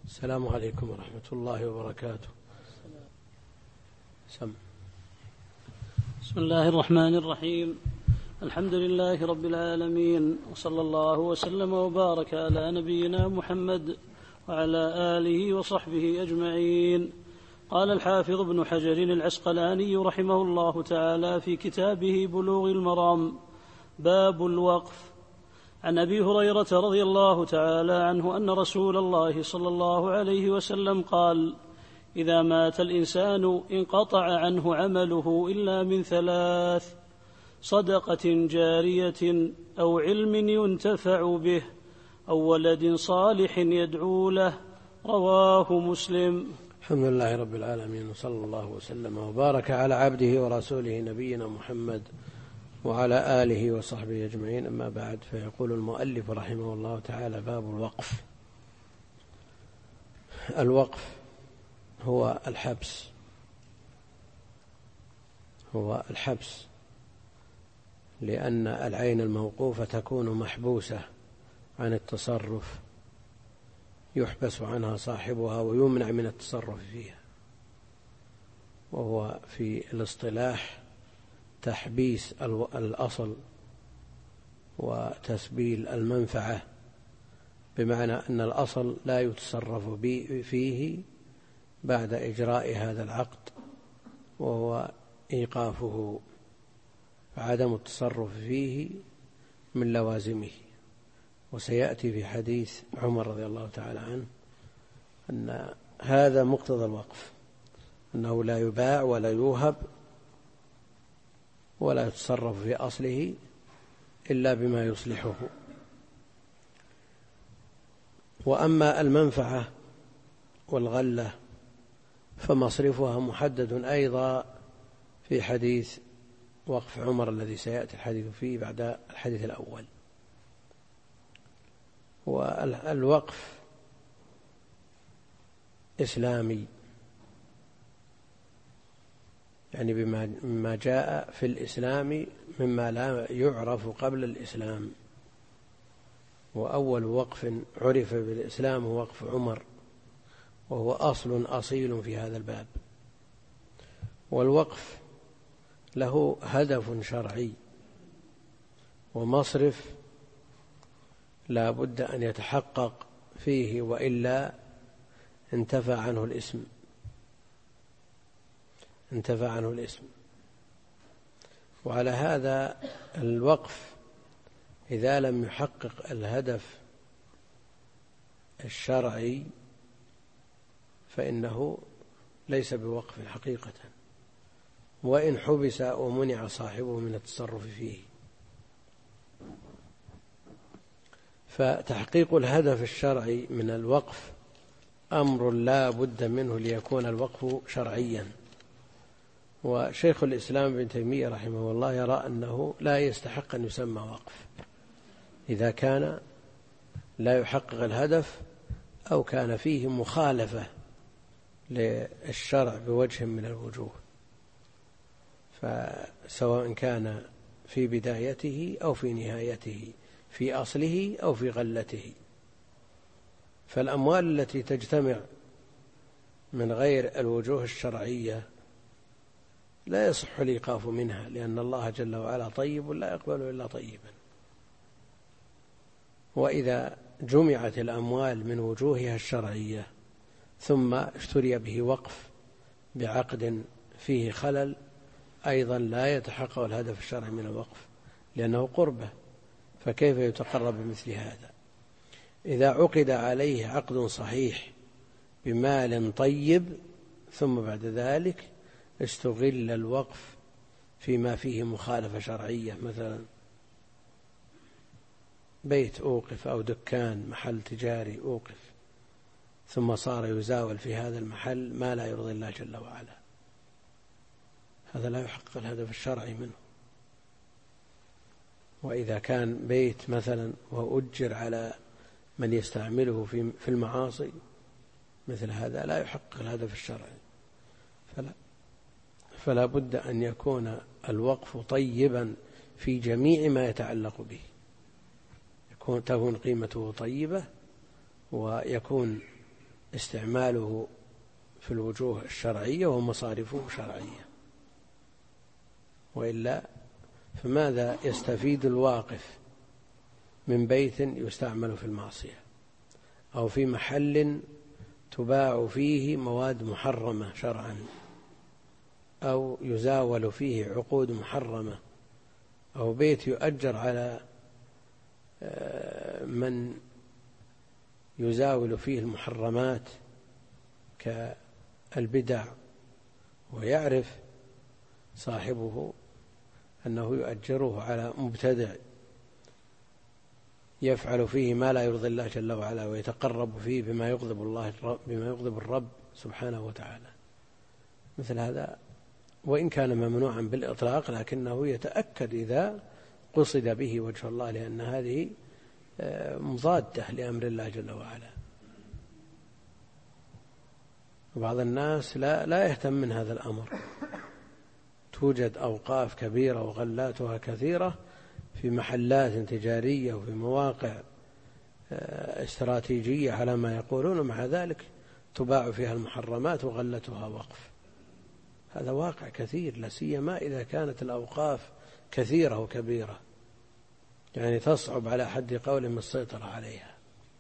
السلام عليكم ورحمة الله وبركاته. بسم الله الرحمن الرحيم. الحمد لله رب العالمين، وصلى الله وسلم وبارك على نبينا محمد وعلى آله وصحبه أجمعين. قال الحافظ ابن حجر العسقلاني رحمه الله تعالى في كتابه بلوغ المرام: باب الوقف. عن أبي هريرة رضي الله تعالى عنه أن رسول الله صلى الله عليه وسلم قال: إذا مات الإنسان انقطع عنه عمله إلا من ثلاث: صدقة جارية أو علم ينتفع به أو ولد صالح يدعو له. رواه مسلم. الحمد لله رب العالمين، وصلى الله وسلم وبارك على عبده ورسوله نبينا محمد وعلى آله وصحبه أجمعين. أما بعد، فيقول المؤلف رحمه الله تعالى: باب الوقف. الوقف هو الحبس، لأن العين الموقوفة تكون محبوسة عن التصرف، يحبس عنها صاحبها ويمنع من التصرف فيها، وهو في الاصطلاح تحبيس الأصل وتسبيل المنفعة، بمعنى أن الأصل لا يتصرف فيه بعد إجراء هذا العقد، وهو إيقافه، فعدم التصرف فيه من لوازمه. وسيأتي في حديث عمر رضي الله تعالى عنه أن هذا مقتضى الوقف، أنه لا يباع ولا يوهب ولا يتصرف في أصله إلا بما يصلحه. وأما المنفعة والغلة فمصرفها محدد أيضا في حديث وقف عمر الذي سيأتي الحديث فيه بعد الحديث الأول. والوقف إسلامي، يعني بما جاء في الإسلام مما لا يعرف قبل الإسلام. وأول وقف عرف بالإسلام هو وقف عمر، وهو أصل أصيل في هذا الباب. والوقف له هدف شرعي ومصرف لا بد أن يتحقق فيه، وإلا انتفى عنه الاسم. وعلى هذا الوقف إذا لم يحقق الهدف الشرعي فإنه ليس بوقف حقيقة، وإن حبس ومنع صاحبه من التصرف فيه. فتحقيق الهدف الشرعي من الوقف أمر لا بد منه ليكون الوقف شرعيا. وشيخ الإسلام ابن تيمية رحمه الله يرى أنه لا يستحق أن يسمى وقف إذا كان لا يحقق الهدف أو كان فيه مخالفة للشرع بوجه من الوجوه، فسواء كان في بدايته أو في نهايته، في أصله أو في غلته. فالأموال التي تجتمع من غير الوجوه الشرعية لا يصح الإيقاف منها، لأن الله جل وعلا طيب لا يقبل إلا طيبا. وإذا جمعت الأموال من وجوهها الشرعية ثم اشتري به وقف بعقد فيه خلل، أيضا لا يتحقق الهدف الشرعي من الوقف، لأنه قربة، فكيف يتقرب بمثل هذا؟ إذا عقد عليه عقد صحيح بمال طيب ثم بعد ذلك استغل الوقف فيما فيه مخالفة شرعية، مثلا بيت أوقف أو دكان محل تجاري أوقف، ثم صار يزاول في هذا المحل ما لا يرضي الله جل وعلا، هذا لا يحقق الهدف الشرعي منه. وإذا كان بيت مثلا وأجر على من يستعمله في المعاصي، مثل هذا لا يحقق الهدف الشرعي. فلا بد أن يكون الوقف طيبا في جميع ما يتعلق به، تكون قيمته طيبة، ويكون استعماله في الوجوه الشرعية ومصارفه شرعية، وإلا فماذا يستفيد الواقف من بيت يستعمل في المعصية أو في محل تباع فيه مواد محرمة شرعا أو يزاول فيه عقود محرمة أو بيت يؤجر على من يزاول فيه المحرمات كالبدع، ويعرف صاحبه أنه يؤجره على مبتدع يفعل فيه ما لا يرضي الله جل وعلا ويتقرب فيه بما يغضب الرب سبحانه وتعالى. مثل هذا وإن كان ممنوعا بالإطلاق لكنه يتأكد إذا قصد به وجه الله، لأن هذه مضادة لأمر الله جل وعلا. وبعض الناس لا يهتم من هذا الأمر. توجد أوقاف كبيرة وغلاتها كثيرة في محلات تجارية وفي مواقع استراتيجية على ما يقولون، مع ذلك تباع فيها المحرمات وغلتها وقف. هذا واقع كثير، لا سيما إذا كانت الأوقاف كثيرة وكبيرة، يعني تصعب على حد قولهم السيطرة عليها.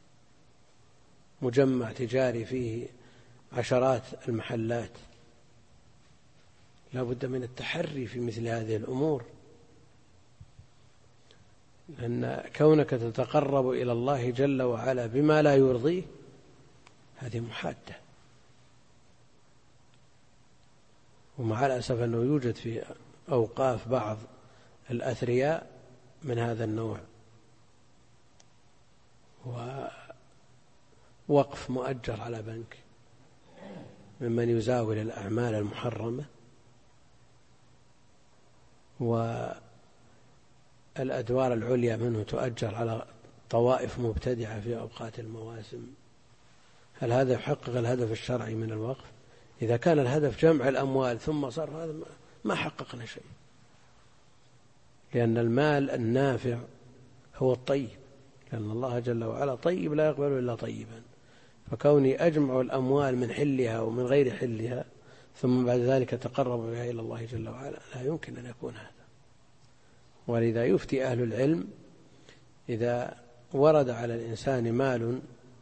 مجمع تجاري فيه عشرات المحلات، لا بد من التحري في مثل هذه الأمور، لأن كونك تتقرب إلى الله جل وعلا بما لا يرضيه هذه محادة. ومع الأسف أنه يوجد في أوقاف بعض الأثرياء من هذا النوع، ووقف مؤجر على بنك ممن يزاول الأعمال المحرمة، والأدوار العليا منه تؤجر على طوائف مبتدعة في أوقات المواسم. هل هذا يحقق الهدف الشرعي من الوقف؟ إذا كان الهدف جمع الأموال ثم صرف، هذا ما حققنا شيء، لأن المال النافع هو الطيب، لأن الله جل وعلا طيب لا يقبل إلا طيبا. فكوني أجمع الأموال من حلها ومن غير حلها ثم بعد ذلك تقرب بها إلى الله جل وعلا لا يمكن أن يكون هذا. ولذا يفتي أهل العلم إذا ورد على الإنسان مال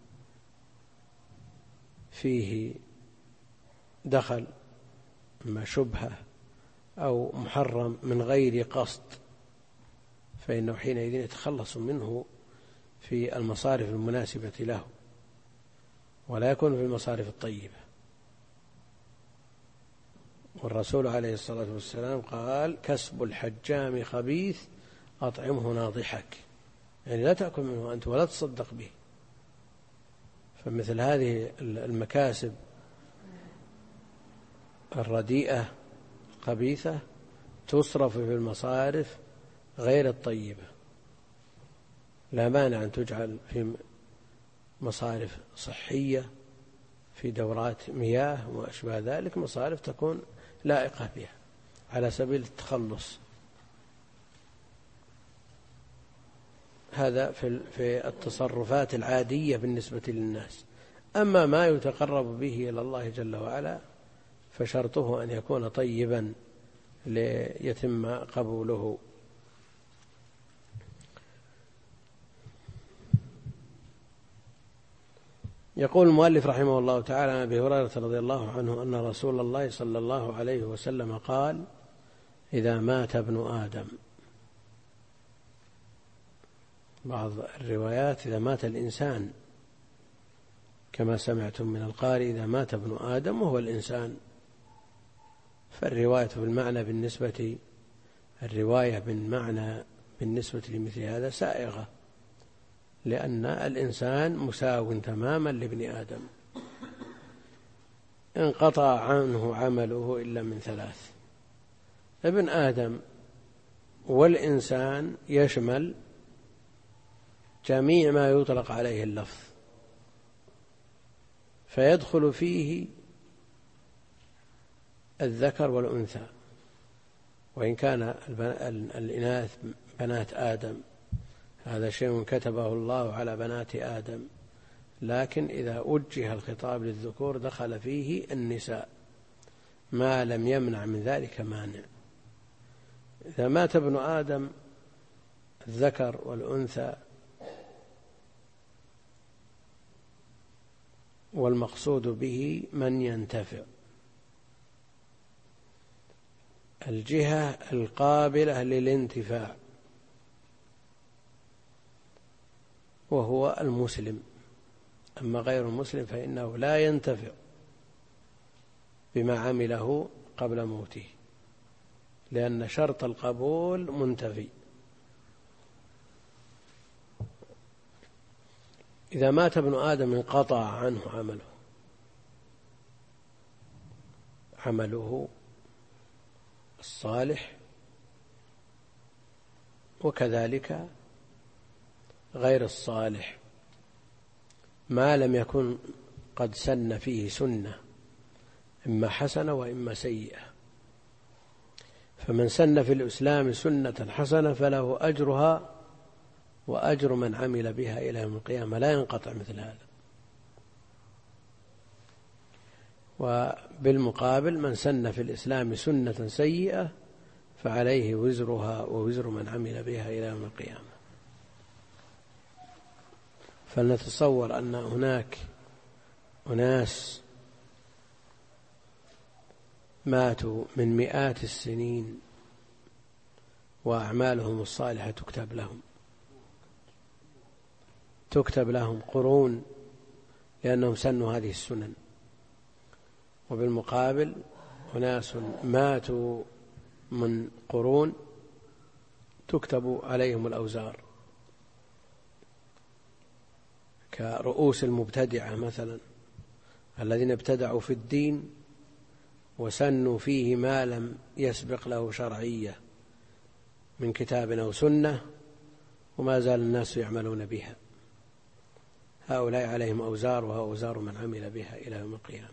فيه دخل ما شبهة أو محرم من غير قصد، فإنه حينئذ يتخلص منه في المصارف المناسبة له، ولا يكون في المصارف الطيبة. والرسول عليه الصلاة والسلام قال: كسب الحجام خبيث أطعمه ناضحك، يعني لا تأكل منه أنت ولا تصدق به. فمثل هذه المكاسب الرديئة خبيثة تصرف في المصارف غير الطيبة، لا مانع أن تجعل في مصارف صحية، في دورات مياه وأشباه ذلك، مصارف تكون لائقة بها على سبيل التخلص. هذا في التصرفات العادية بالنسبة للناس. أما ما يتقرب به إلى الله جل وعلا فشرطه أن يكون طيبا ليتم قبوله. يقول المؤلف رحمه الله تعالى عن أبي هريرة رضي الله عنه أن رسول الله صلى الله عليه وسلم قال: إذا مات ابن آدم، بعض الروايات إذا مات الإنسان، كما سمعتم من القارئ إذا مات ابن آدم وهو الإنسان. فالرواية بالمعنى الرواية بالمعنى بالنسبة لمثل هذا سائغة، لأن الإنسان مساو تماما لابن آدم، انقطع عنه عمله إلا من ثلاث. ابن آدم والإنسان يشمل جميع ما يطلق عليه اللفظ، فيدخل فيه الذكر والأنثى، وإن كان الإناث بنات آدم، هذا شيء كتبه الله على بنات آدم، لكن إذا وجه الخطاب للذكور دخل فيه النساء ما لم يمنع من ذلك مانع. إذا مات ابن آدم الذكر والأنثى والمقصود به من ينتفع، الجهة القابلة للانتفاع وهو المسلم، أما غير المسلم فإنه لا ينتفع بما عمله قبل موته، لأن شرط القبول منتفي. إذا مات ابن آدم انقطع عنه عمله الصالح، وكذلك غير الصالح ما لم يكن قد سن فيه سنة إما حسنة وإما سيئة. فمن سن في الإسلام سنة حسنة فله أجرها وأجر من عمل بها إلى يوم القيامة، لا ينقطع مثل هذا. وبالمقابل من سن في الإسلام سنة سيئة فعليه وزرها ووزر من عمل بها إلى يوم القيامة. فلنتصور أن هناك أناس ماتوا من مئات السنين وأعمالهم الصالحة تكتب لهم قرون لأنهم سنوا هذه السنن، وبالمقابل أناس ماتوا من قرون تكتب عليهم الأوزار، كرؤوس المبتدعة مثلا الذين ابتدعوا في الدين وسنوا فيه ما لم يسبق له شرعية من كتاب أو سنة وما زال الناس يعملون بها، هؤلاء عليهم أوزار وأوزار من عمل بها إلى يوم القيامة.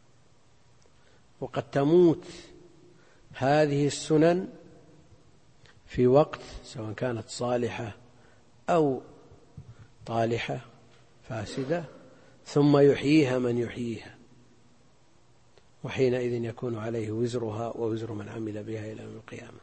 وقد تموت هذه السنن في وقت سواء كانت صالحة أو طالحة فاسدة، ثم يحييها من يحييها، وحينئذ يكون عليه وزرها ووزر من عمل بها إلى يوم القيامة.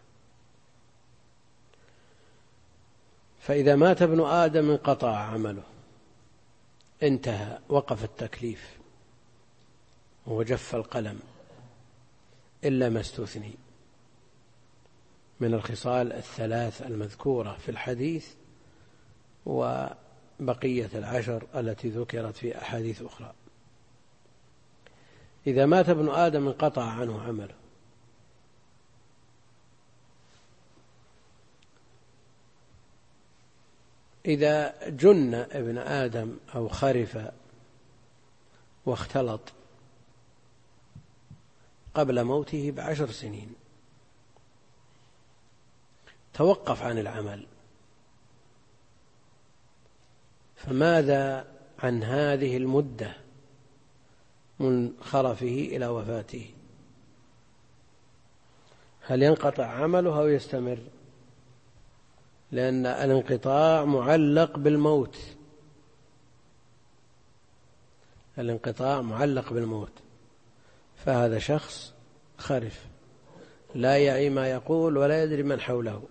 فإذا مات ابن آدم انقطع عمله، انتهى، وقف التكليف وجف القلم، إلا ما استثني من الخصال الثلاث المذكورة في الحديث وبقية العشر التي ذكرت في أحاديث أخرى. إذا مات ابن آدم انقطع عنه عمله. إذا جن ابن آدم أو خرف واختلط قبل موته ب10 سنين توقف عن العمل، فماذا عن هذه المدة من خرفه إلى وفاته؟ هل ينقطع عمله أو يستمر؟ لأن الانقطاع معلق بالموت، الانقطاع معلق بالموت. فهذا شخص خرف لا يعي ما يقول ولا يدري من حوله،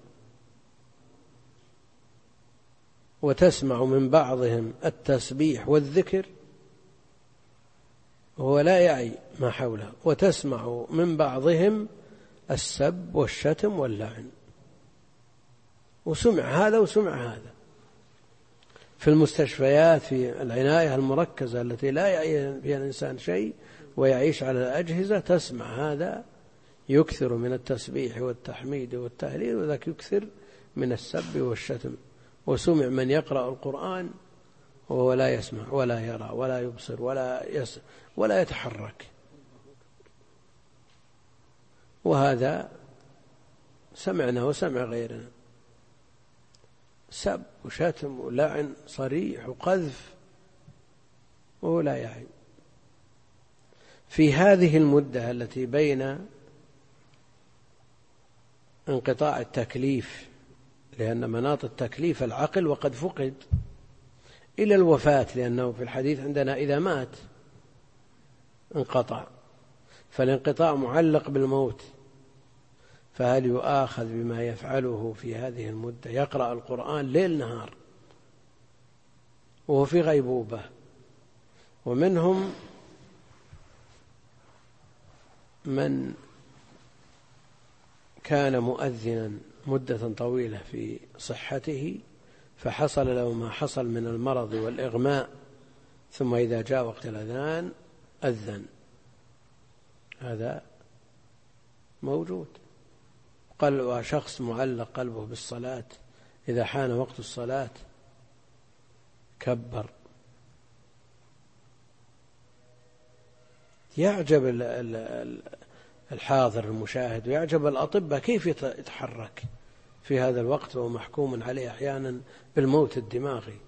وتسمع من بعضهم التسبيح والذكر وهو لا يعي ما حوله، وتسمع من بعضهم السب والشتم واللعن، وسمع هذا وسمع هذا. في المستشفيات في العناية المركزة التي لا يعي فيها الإنسان شيء ويعيش على الأجهزة، تسمع هذا يكثر من التسبيح والتحميد والتهليل، وذاك يكثر من السب والشتم. وسمع من يقرأ القرآن وهو لا يسمع ولا يرى ولا يبصر ولا يتحرك. وهذا سمعنا وسمع غيرنا، سب وشتم ولعن صريح وقذف وهو لا يعي. في هذه المدة التي بين انقطاع التكليف، لأن مناط التكليف العقل وقد فقد، إلى الوفاة، لأنه في الحديث عندنا إذا مات انقطع، فالانقطاع معلق بالموت. فهل يؤاخذ بما يفعله في هذه المدة؟ يقرأ القرآن ليل نهار وهو في غيبوبة. ومنهم من كان مؤذنا مدة طويلة في صحته فحصل له ما حصل من المرض والإغماء، ثم إذا جاء وقت الأذان أذن. هذا موجود. وشخص معلق قلبه بالصلاة، إذا حان وقت الصلاة كبر. يعجب الحاضر المشاهد ويعجب الأطباء كيف يتحرك في هذا الوقت وهو محكوم عليه أحيانا بالموت الدماغي.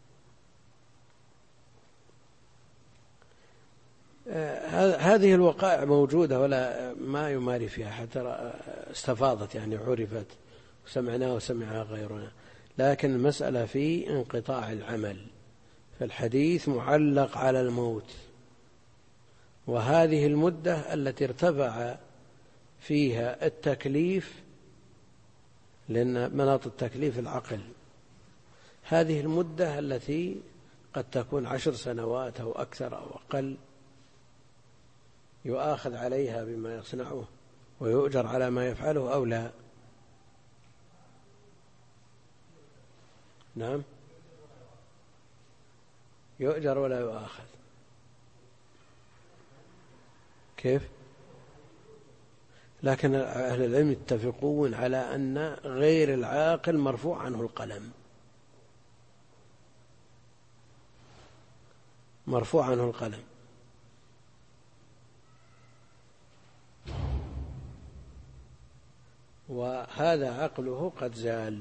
هذه الوقائع موجودة ولا ما يماري فيها، حتى استفاضت يعني عرفت وسمعناها وسمعها غيرنا. لكن المسألة في انقطاع العمل، فالحديث معلق على الموت، وهذه المدة التي ارتفع فيها التكليف، لأن مناط التكليف العقل، هذه المدة التي قد تكون 10 سنوات أو أكثر أو أقل، يؤاخذ عليها بما يصنعه ويؤجر على ما يفعله أو لا؟ نعم، يؤجر ولا يؤاخذ. كيف؟ لكن أهل العلم يتفقون على أن غير العاقل مرفوع عنه القلم، مرفوع عنه القلم. وهذا عقله قد زال.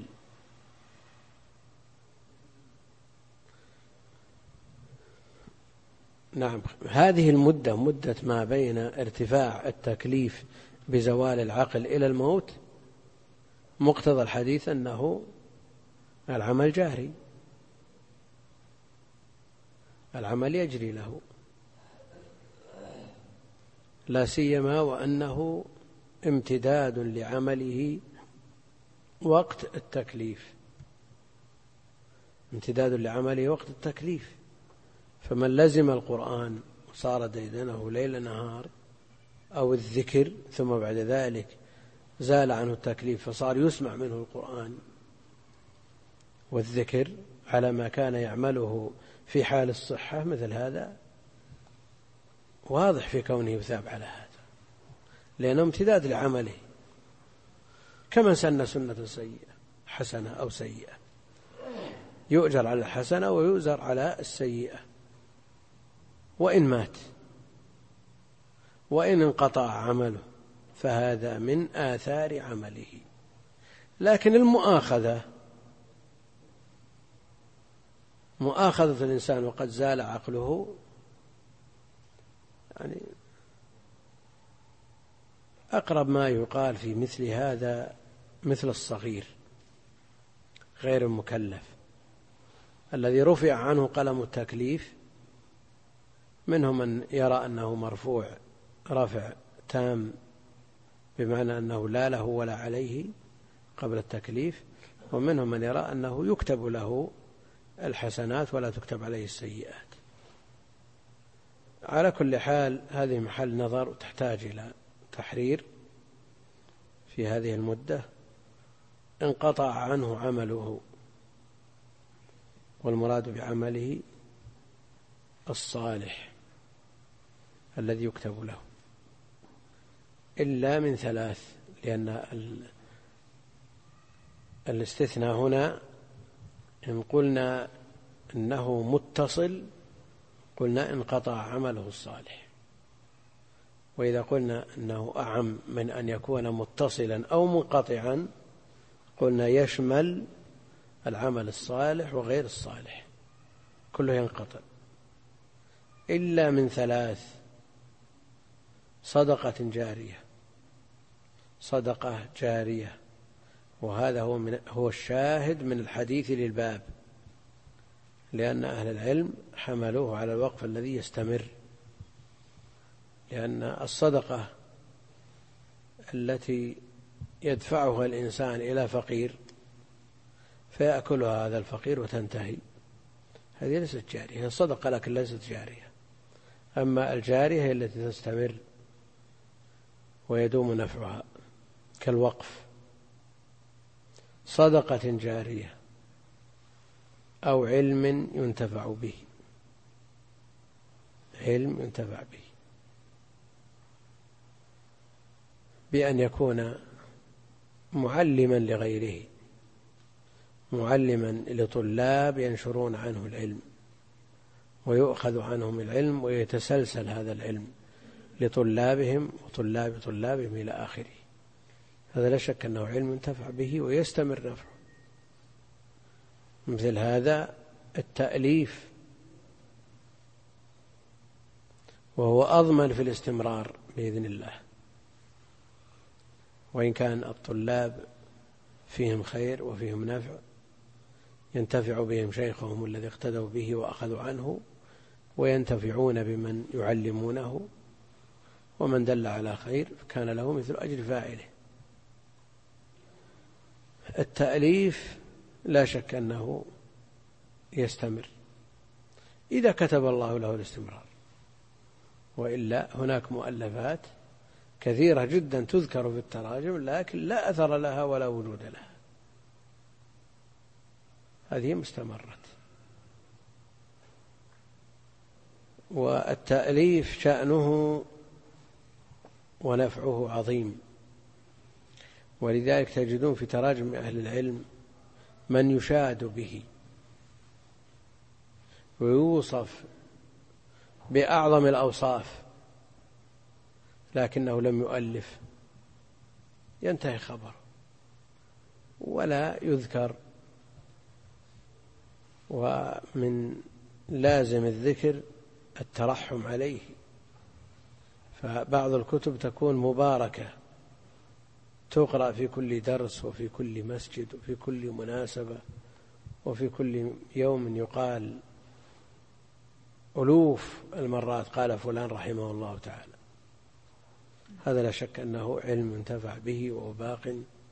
نعم، هذه المدة مدة ما بين ارتفاع التكليف بزوال العقل إلى الموت، مقتضى الحديث أنه العمل جاري، العمل يجري له، لا سيما وأنه امتداد لعمله وقت التكليف، امتداد لعمله وقت التكليف. فمن لزم القرآن وصار ديدنه ليل نهار، أو الذكر، ثم بعد ذلك زال عنه التكليف فصار يسمع منه القرآن والذكر على ما كان يعمله في حال الصحة، مثل هذا واضح في كونه يثاب على هذا، لأنه امتداد لعمله، كمن سن سنة سيئة حسنة أو سيئة، يؤجر على الحسنة ويؤجر على السيئة، وإن مات وإن انقطع عمله فهذا من آثار عمله. لكن المؤاخذة، مؤاخذة الإنسان وقد زال عقله، يعني أقرب ما يقال في مثل هذا مثل الصغير غير المكلف الذي رفع عنه قلم التكليف. منهم من يرى أنه مرفوع رفع تام، بمعنى أنه لا له ولا عليه قبل التكليف، ومنهم من يرى أنه يكتب له الحسنات ولا تكتب عليه السيئات. على كل حال هذه محل نظر وتحتاج إلى تحرير في هذه المدة. انقطع عنه عمله، والمراد بعمله الصالح الذي يكتب له، إلا من 3، لأن الاستثناء هنا إن قلنا إنه متصل قلنا انقطع عمله الصالح، وإذا قلنا إنه أعم من أن يكون متصلا أو منقطعا قلنا يشمل العمل الصالح وغير الصالح، كله ينقطع، إلا من 3: صدقة جارية، صدقة جارية، وهذا هو الشاهد من الحديث للباب، لأن أهل العلم حملوه على الوقف الذي يستمر، لأن الصدقة التي يدفعها الإنسان إلى فقير فيأكلها هذا الفقير وتنتهي، هذه ليست جارية، هي صدقة لكن ليست جارية. أما الجارية هي التي تستمر ويدوم نفعها، كالوقف، صدقة جارية أو علم ينتفع به، علم ينتفع به بأن يكون معلما لغيره، معلما لطلاب ينشرون عنه العلم ويؤخذ عنهم العلم ويتسلسل هذا العلم لطلابهم وطلاب طلابهم إلى آخره. هذا لا شك أنه علم ينتفع به ويستمر نفعه. مثل هذا التأليف، وهو أضمن في الاستمرار بإذن الله، وإن كان الطلاب فيهم خير وفيهم نفع ينتفع بهم شيخهم الذي اقتدوا به وأخذوا عنه، وينتفعون بمن يعلمونه، ومن دل على خير كان له مثل أجر فاعله. التأليف لا شك أنه يستمر إذا كتب الله له الاستمرار، وإلا هناك مؤلفات كثيرة جدا تذكر في التراجم لكن لا أثر لها ولا وجود لها، هذه مستمرت. والتأليف شأنه ونفعه عظيم، ولذلك تجدون في تراجم أهل العلم من يشاد به ويوصف بأعظم الأوصاف لكنه لم يؤلف، ينتهي خبره ولا يذكر. ومن لازم الذكر الترحم عليه، فبعض الكتب تكون مباركة تقرأ في كل درس وفي كل مسجد وفي كل مناسبة وفي كل يوم يقال ألوف المرات قال فلان رحمه الله تعالى. هذا لا شك أنه علم ينتفع به وهو باق.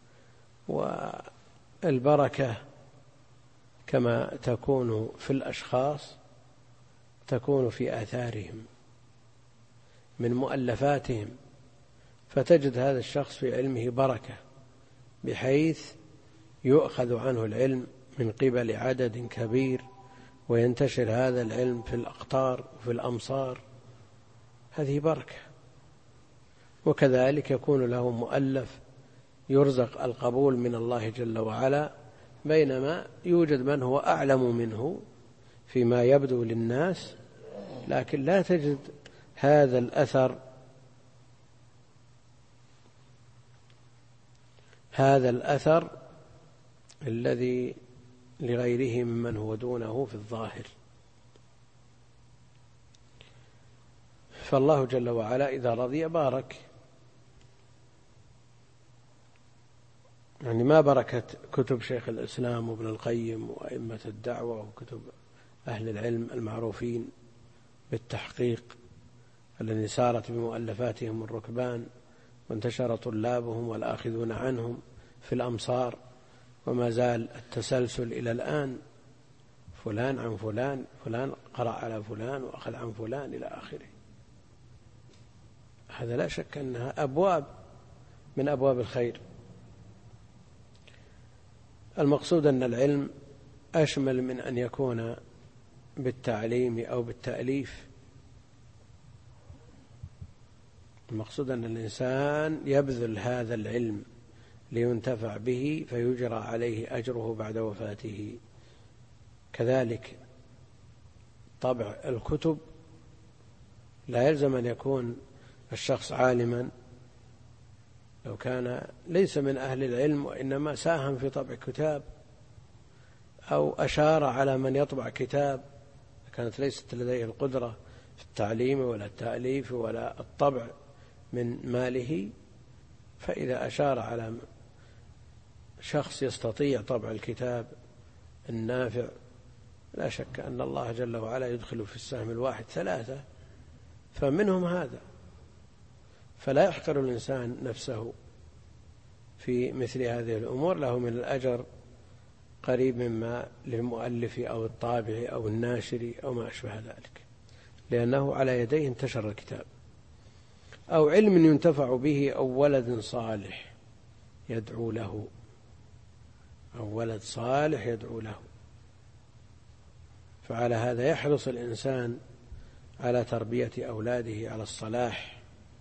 والبركة كما تكون في الأشخاص تكون في آثارهم من مؤلفاتهم، فتجد هذا الشخص في علمه بركة بحيث يؤخذ عنه العلم من قبل عدد كبير، وينتشر هذا العلم في الأقطار وفي الأمصار، هذه بركة. وكذلك يكون له مؤلف يرزق القبول من الله جل وعلا، بينما يوجد من هو أعلم منه فيما يبدو للناس لكن لا تجد هذا الأثر الذي لغيره ممن هو دونه في الظاهر. فالله جل وعلا إذا رضي بارك، يعني ما بركت كتب شيخ الإسلام وابن القيم وأئمة الدعوة وكتب أهل العلم المعروفين بالتحقيق الذي سارت بمؤلفاتهم الركبان وانتشر طلابهم والآخذون عنهم في الأمصار، وما زال التسلسل إلى الآن، فلان عن فلان، فلان قرأ على فلان وأخذ عن فلان إلى آخره. هذا لا شك أنها أبواب من أبواب الخير. المقصود أن العلم أشمل من أن يكون بالتعليم أو بالتأليف. المقصود أن الإنسان يبذل هذا العلم لينتفع به فيجرى عليه أجره بعد وفاته. كذلك طبع الكتب لا يلزم أن يكون الشخص عالما، لو كان ليس من أهل العلم وإنما ساهم في طبع كتاب أو أشار على من يطبع كتاب كانت ليست لديه القدرة في التعليم ولا التأليف ولا الطبع من ماله، فإذا أشار على شخص يستطيع طبع الكتاب النافع لا شك أن الله جل وعلا يدخل في السهم الواحد 3 فمنهم هذا، فلا يحقر الإنسان نفسه في مثل هذه الأمور، له من الأجر قريب مما للمؤلف أو الطابع أو الناشر أو ما أشبه ذلك، لأنه على يديه انتشر الكتاب. أو علم ينتفع به أو ولد صالح يدعو له، أو ولد صالح يدعو له. فعلى هذا يحرص الإنسان على تربية أولاده على الصلاح،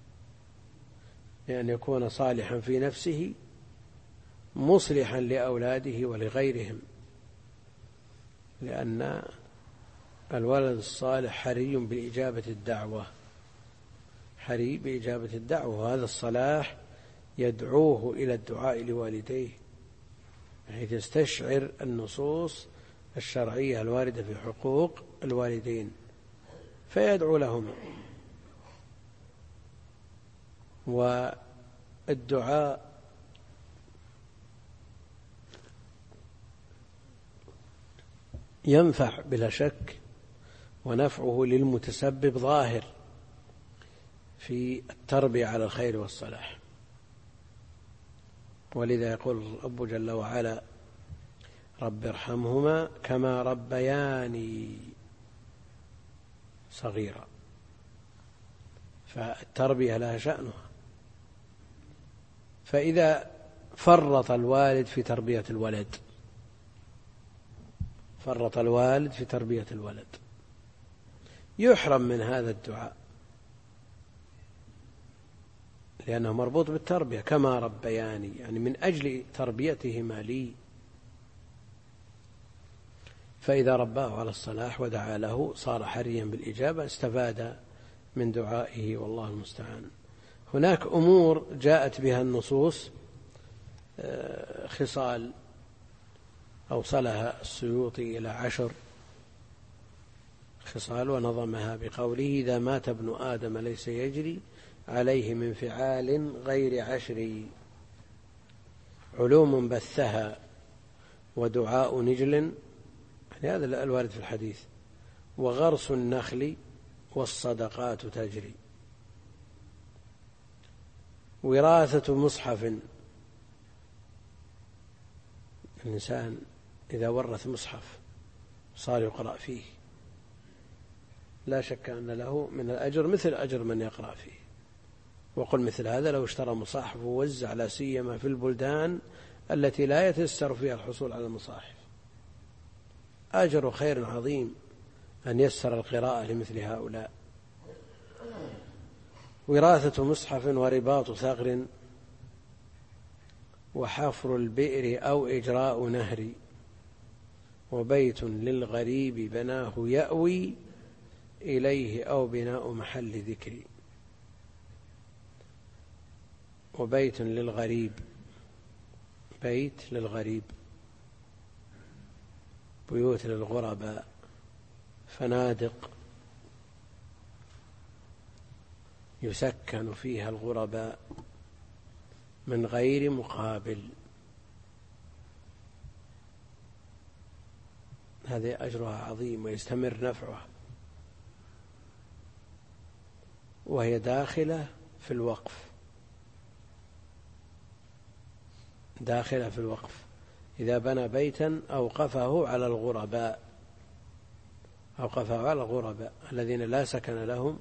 لأن يكون صالحا في نفسه مصلحا لأولاده ولغيرهم، لأن الولد الصالح حري بإجابة الدعوة، حري بإجابة الدعوة، وهذا الصلاح يدعوه إلى الدعاء لوالديه، بحيث يستشعر النصوص الشرعية الواردة في حقوق الوالدين فيدعو لهما. والدعاء ينفع بلا شك، ونفعه للمتسبب ظاهر في التربية على الخير والصلاح. ولذا يقول الرب جل وعلا: رب ارحمهما كما ربياني صغيرا. فالتربية لها شأنها. فإذا فرط الوالد في تربية الولد، فرط الوالد في تربية الولد، يحرم من هذا الدعاء، لأنه مربوط بالتربية، كما ربياني، يعني من أجل تربيتهما لي. فإذا رباه على الصلاح ودعا له صار حريا بالإجابة، استفاد من دعائه، والله المستعان. هناك أمور جاءت بها النصوص، خصال أوصلها السيوطي إلى 10 خصال، ونظمها بقوله: إذا مات ابن آدم ليس يجري عليه من فعال غير 10، علوم بثها ودعاء نجل، يعني هذا الوارد في الحديث، وغرس النخل والصدقات تجري، وراثة مصحف، الإنسان إذا ورث مصحف صار يقرأ فيه، لا شك أن له من الأجر مثل أجر من يقرأ فيه. وقل مثل هذا لو اشترى مصاحف ووزع، لا سيما في البلدان التي لا يتيسر فيها الحصول على المصاحف، أجر خير عظيم أن يسر القراءة لمثل هؤلاء. وراثة مصحف ورباط ثغر وحفر البئر أو إجراء نهر، وبيت للغريب بناه يأوي إليه أو بناء محل ذكر. وبيت للغريب، بيت للغريب، بيوت للغرباء، فنادق يسكن فيها الغرباء من غير مقابل، هذه أجرها عظيم ويستمر نفعها، وهي داخلة في الوقف، داخلة في الوقف. إذا بنى بيتا أوقفه على الغرباء، أوقفه على الغرباء الذين لا سكن لهم،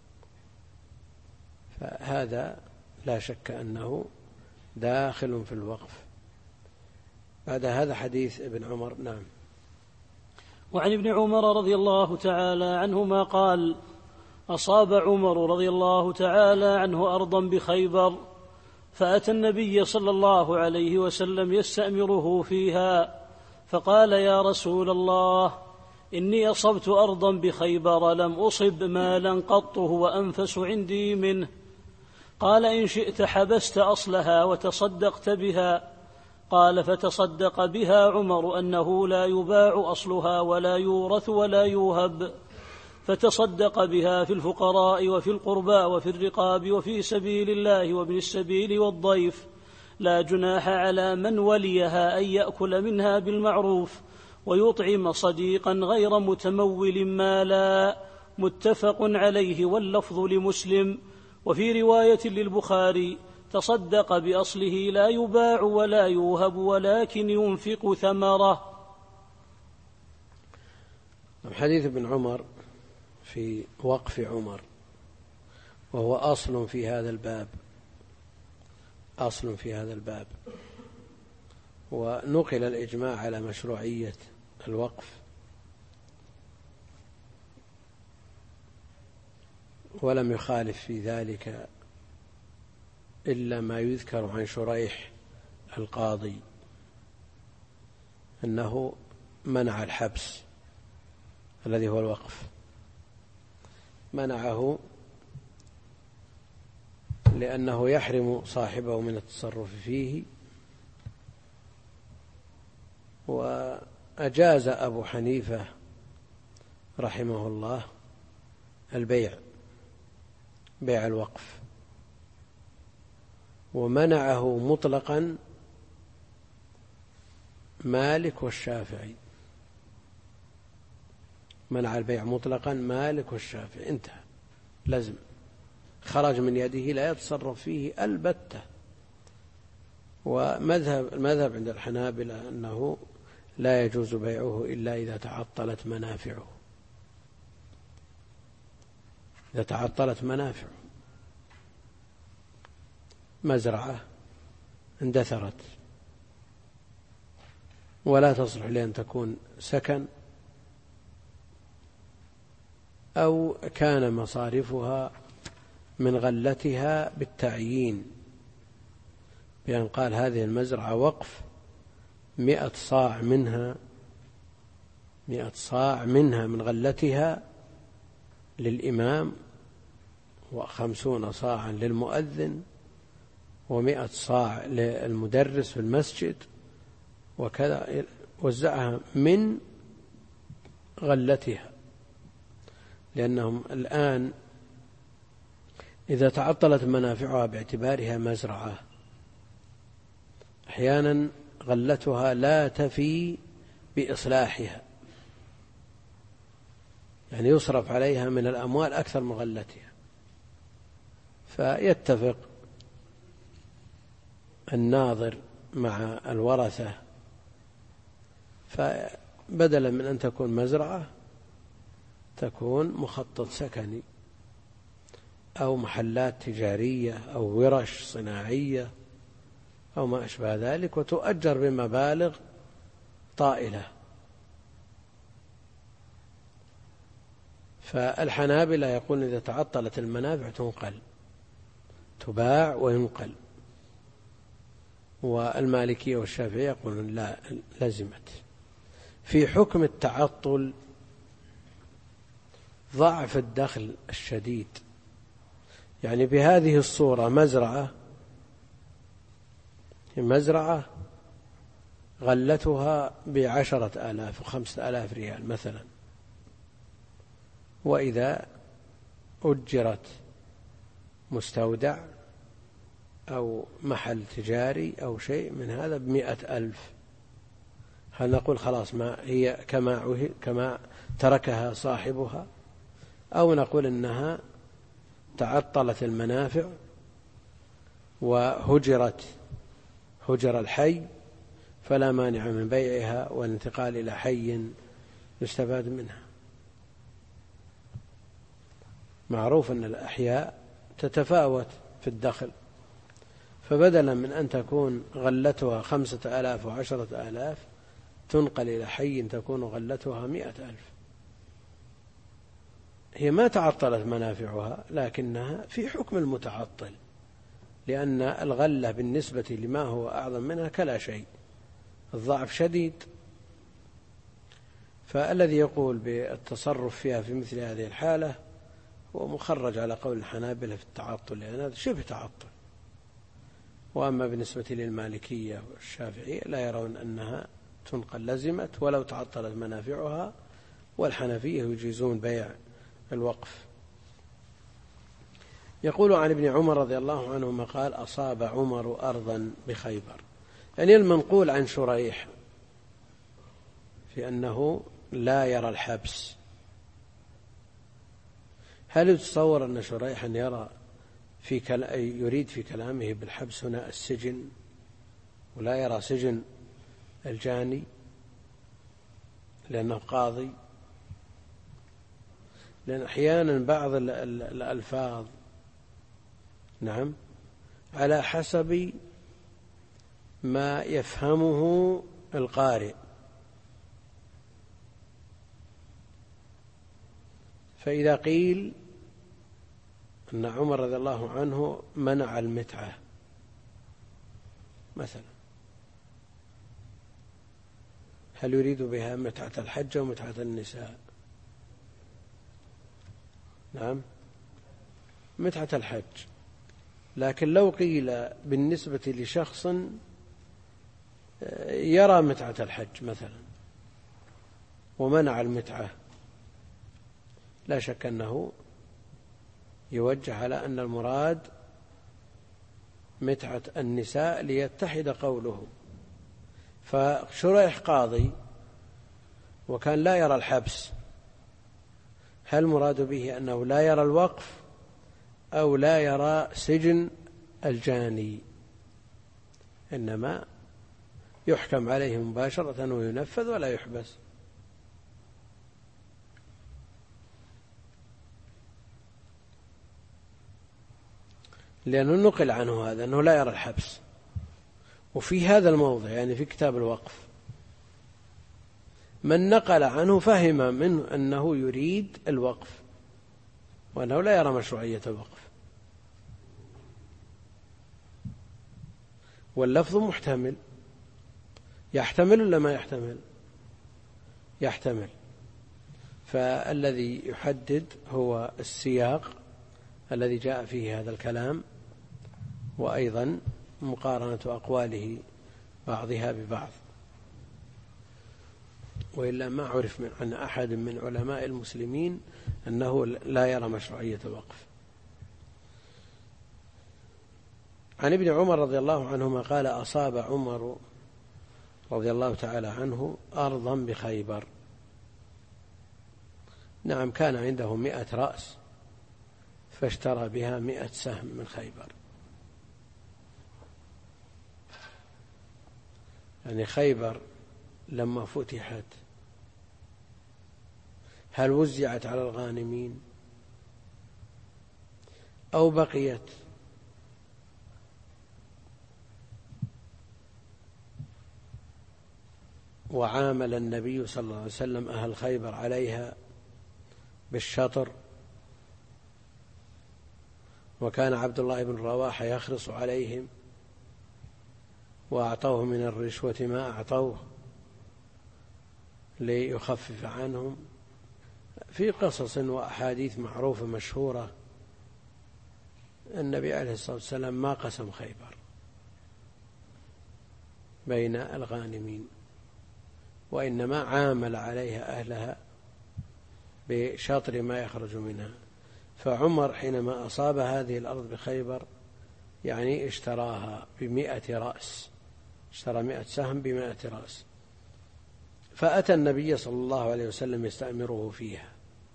فهذا لا شك أنه داخل في الوقف. بعد هذا حديث ابن عمر. نعم. وعن ابن عمر رضي الله تعالى عنهما قال: أصاب عمر رضي الله تعالى عنه أرضا بخيبر، فأتى النبي صلى الله عليه وسلم يستأمره فيها، فقال: يا رسول الله، إني أصبت أرضا بخيبر لم أصب مالا قط هو أنفس عندي منه. قال: إن شئت حبست أصلها وتصدقت بها. قال: فتصدق بها عمر أنه لا يباع أصلها ولا يورث ولا يوهب، فتصدق بها في الفقراء وفي القربى وفي الرقاب وفي سبيل الله وابن السبيل والضيف، لا جناح على من وليها أن يأكل منها بالمعروف، ويطعم صديقا غير متمول مالا. متفق عليه واللفظ لمسلم. وفي رواية للبخاري: تصدق بأصله لا يباع ولا يوهب ولكن ينفق ثمره. حديث ابن عمر في وقف عمر، وهو أصل في هذا الباب، ونقل الإجماع على مشروعية الوقف، ولم يخالف في ذلك إلا ما يذكر عن شريح القاضي أنه منع الحبس الذي هو الوقف، منعه لأنه يحرم صاحبه من التصرف فيه. وأجاز أبو حنيفة رحمه الله بيع الوقف، ومنعه مطلقا مالك والشافعي، منع البيع مطلقا مالك والشافعي، انتهى، لازم، خرج من يده لا يتصرف فيه البتة. المذهب عند الحنابلة أنه لا يجوز بيعه إلا إذا تعطلت منافعه، إذا تعطلت منافعه، مزرعة اندثرت ولا تصلح لأن تكون سكن، أو كان مصارفها من غلتها بالتعيين، بأن قال هذه المزرعة وقف 100 صاع منها من غلتها للإمام، و50 صاعا للمؤذن، و100 صاع للمدرس في المسجد، وكذا وزعها من غلتها. لأنهم الآن إذا تعطلت منافعها باعتبارها مزرعة، أحيانا غلتها لا تفي بإصلاحها، يعني يصرف عليها من الأموال أكثر من غلتها، فيتفق الناظر مع الورثة، فبدلا من أن تكون مزرعة تكون مخطط سكني أو محلات تجارية أو ورش صناعية أو ما أشبه ذلك، وتؤجر بمبالغ طائلة. فالحنابلة يقول إذا تعطلت المنافع تنقل، تباع وينقل، والمالكية والشافعية يقولون لا، لزمت. في حكم التعطل ضعف الدخل الشديد، يعني بهذه الصورة مزرعة غلتها ب10,000 و5,000 ريال مثلا، وإذا أجرت مستودع أو محل تجاري أو شيء من هذا ب100,000، هل نقول خلاص ما هي كما تركها صاحبها، أو نقول إنها تعطلت المنافع وهجر الحي، فلا مانع من بيعها والانتقال إلى حي يستفاد منها؟ معروف أن الأحياء تتفاوت في الدخل، فبدلا من أن تكون غلتها 5,000 و10,000 تنقل إلى حي تكون غلتها 100,000. هي ما تعطلت منافعها، لكنها في حكم المتعطل، لأن الغلة بالنسبة لما هو أعظم منها كلا شيء، الضعف شديد. فالذي يقول بالتصرف فيها في مثل هذه الحالة هو مخرج على قول الحنابلة في التعطل، لأن هذا شبه تعطل. وأما بالنسبة للمالكية والشافعية لا يرون أنها تنقل، لزمت ولو تعطلت منافعها، والحنفية يجيزون بيع الوقف. يقول عن ابن عمر رضي الله عنهما قال: أصاب عمر أرضا بخيبر، يعني المنقول عن شريح في أنه لا يرى الحبس. هل يتصور أن شريحا يريد في كلامه بالحبس هنا السجن ولا يرى سجن الجاني لأنه قاضي؟ لأن أحيانا بعض الألفاظ نعم على حسب ما يفهمه القارئ، فإذا قيل أن عمر رضي الله عنه منع المتعة مثلا، هل يريد بها متعة الحج أو متعة النساء؟ نعم متعة الحج. لكن لو قيل بالنسبة لشخص يرى متعة الحج مثلا ومنع المتعة، لا شك أنه يوجه على أن المراد متعة النساء ليتحد قوله. فشريح قاضي وكان لا يرى الحبس، هل مراد به أنه لا يرى الوقف أو لا يرى سجن الجاني؟ إنما يحكم عليه مباشرة وينفذ ولا يحبس. لأنه نقل عنه هذا أنه لا يرى الحبس، وفي هذا الموضع يعني في كتاب الوقف من نقل عنه فهم منه أنه يريد الوقف وأنه لا يرى مشروعية الوقف، واللفظ محتمل، يحتمل ولا ما يحتمل؟ يحتمل. فالذي يحدد هو السياق الذي جاء فيه هذا الكلام، وأيضا مقارنة أقواله بعضها ببعض، وإلا ما عرف عن أحد من علماء المسلمين أنه لا يرى مشروعية الوقف. عن ابن عمر رضي الله عنهما قال: أصاب عمر رضي الله تعالى عنه أرضا بخيبر. نعم، كان عنده 100 رأس فاشترى بها 100 سهم من خيبر. يعني خيبر لما فتحت هل وزعت على الغانمين أو بقيت؟ وعامل النبي صلى الله عليه وسلم أهل خيبر عليها بالشطر، وكان عبد الله بن رواحة يخرص عليهم وأعطوه من الرشوة ما أعطوه ليخفف عنهم. في قصص وأحاديث معروفة مشهورة النبي عليه الصلاة والسلام ما قسم خيبر بين الغانمين، وإنما عامل عليها أهلها بشطر ما يخرج منها. فعمر حينما أصاب هذه الأرض بخيبر يعني اشتراها ب100 رأس، اشترى 100 سهم ب100 رأس. فأتى النبي صلى الله عليه وسلم يستأمره فيها،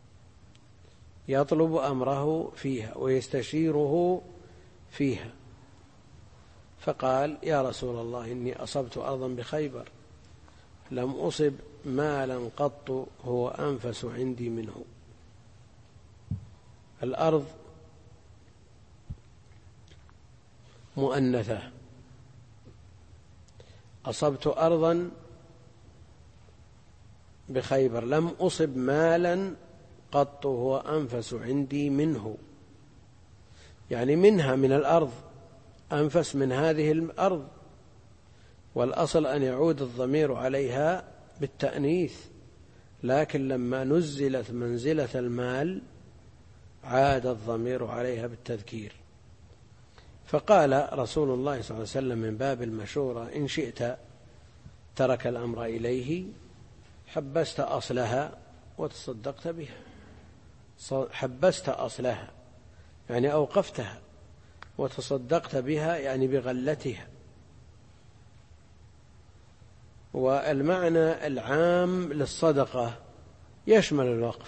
يطلب أمره فيها ويستشيره فيها، فقال: يا رسول الله، إني أصبت أرضا بخيبر لم أصب مالا قط هو أنفس عندي منه. الأرض مؤنثة، أصبت أرضا بخيبر لم أصب مالا قط هو أنفس عندي منه، يعني منها من الأرض أنفس من هذه الأرض، والأصل أن يعود الضمير عليها بالتأنيث، لكن لما نزلت منزلة المال عاد الضمير عليها بالتذكير. فقال رسول الله صلى الله عليه وسلم من باب المشورة: إن شئت ترك الأمر إليه، حبست أصلها وتصدقت بها. حبست أصلها يعني أوقفتها، وتصدقت بها يعني بغلتها. والمعنى العام للصدقة يشمل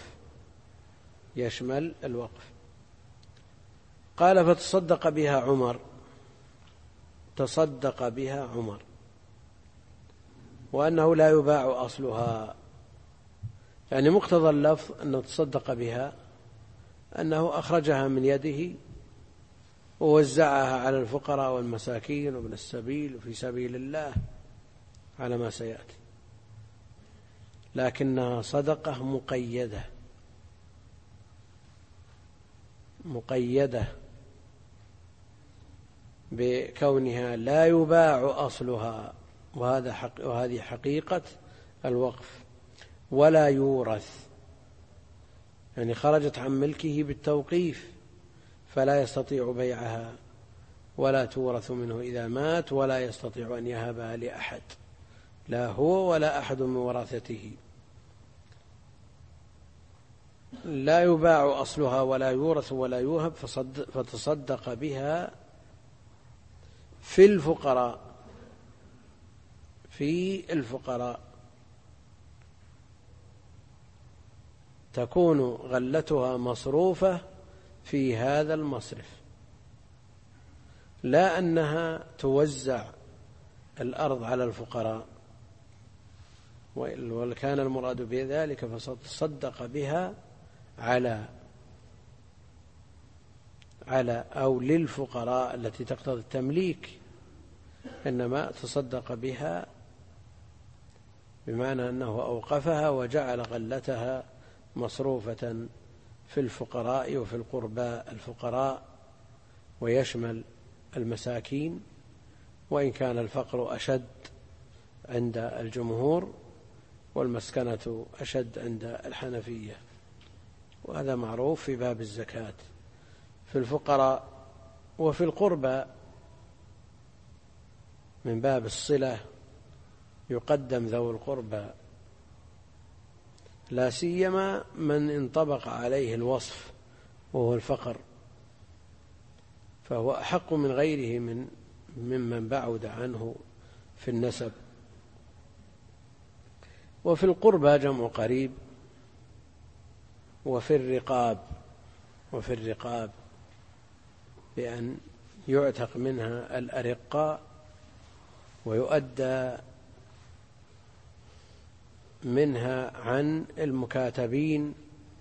الوقف. قال فتصدق بها عمر، تصدق بها عمر، وأنه لا يباع أصلها، يعني مقتضى اللفظ أنه تصدق بها أنه أخرجها من يده ووزعها على الفقراء والمساكين وابن السبيل وفي سبيل الله على ما سيأتي، لكنها صدقة مقيدة بكونها لا يباع أصلها، وهذه حقيقة الوقف، ولا يورث، يعني خرجت عن ملكه بالتوقيف فلا يستطيع بيعها، ولا تورث منه إذا مات، ولا يستطيع أن يهبها لأحد، لا هو ولا أحد من ورثته. لا يباع أصلها ولا يورث ولا يوهب، فتصدق بها في الفقراء تكون غلتها مصروفة في هذا المصرف، لا أنها توزع الأرض على الفقراء، وكان المراد بذلك فتصدق بها على أو للفقراء التي تقتضي التمليك، إنما تصدق بها بمعنى أنه أوقفها وجعل غلتها مصروفة في الفقراء وفي القربى الفقراء، ويشمل المساكين، وإن كان الفقر أشد عند الجمهور والمسكنة أشد عند الحنفية، وهذا معروف في باب الزكاة. في الفقراء وفي القربى من باب الصلة يقدم ذو القربى، لا سيما من انطبق عليه الوصف وهو الفقر، فهو أحق من غيره ممن بعد عنه في النسب. وفي القربى جمع قريب، وفي الرقاب بأن يعتق منها الأرقاء ويؤدى منها عن المكاتبين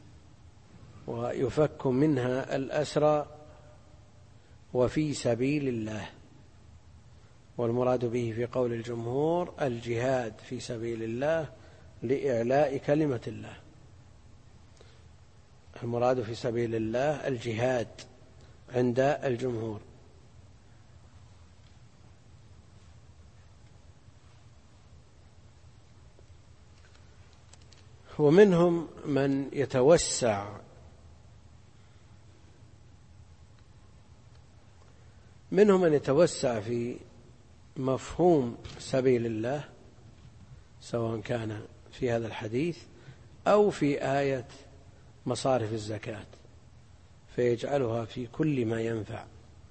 ويفك منها الأسرى، وفي سبيل الله، والمراد به في قول الجمهور الجهاد في سبيل الله لإعلاء كلمة الله، المراد في سبيل الله الجهاد عند الجمهور. ومنهم من يتوسع في مفهوم سبيل الله، سواء كان في هذا الحديث أو في آية مصارف الزكاة، فيجعلها في كل ما ينفع،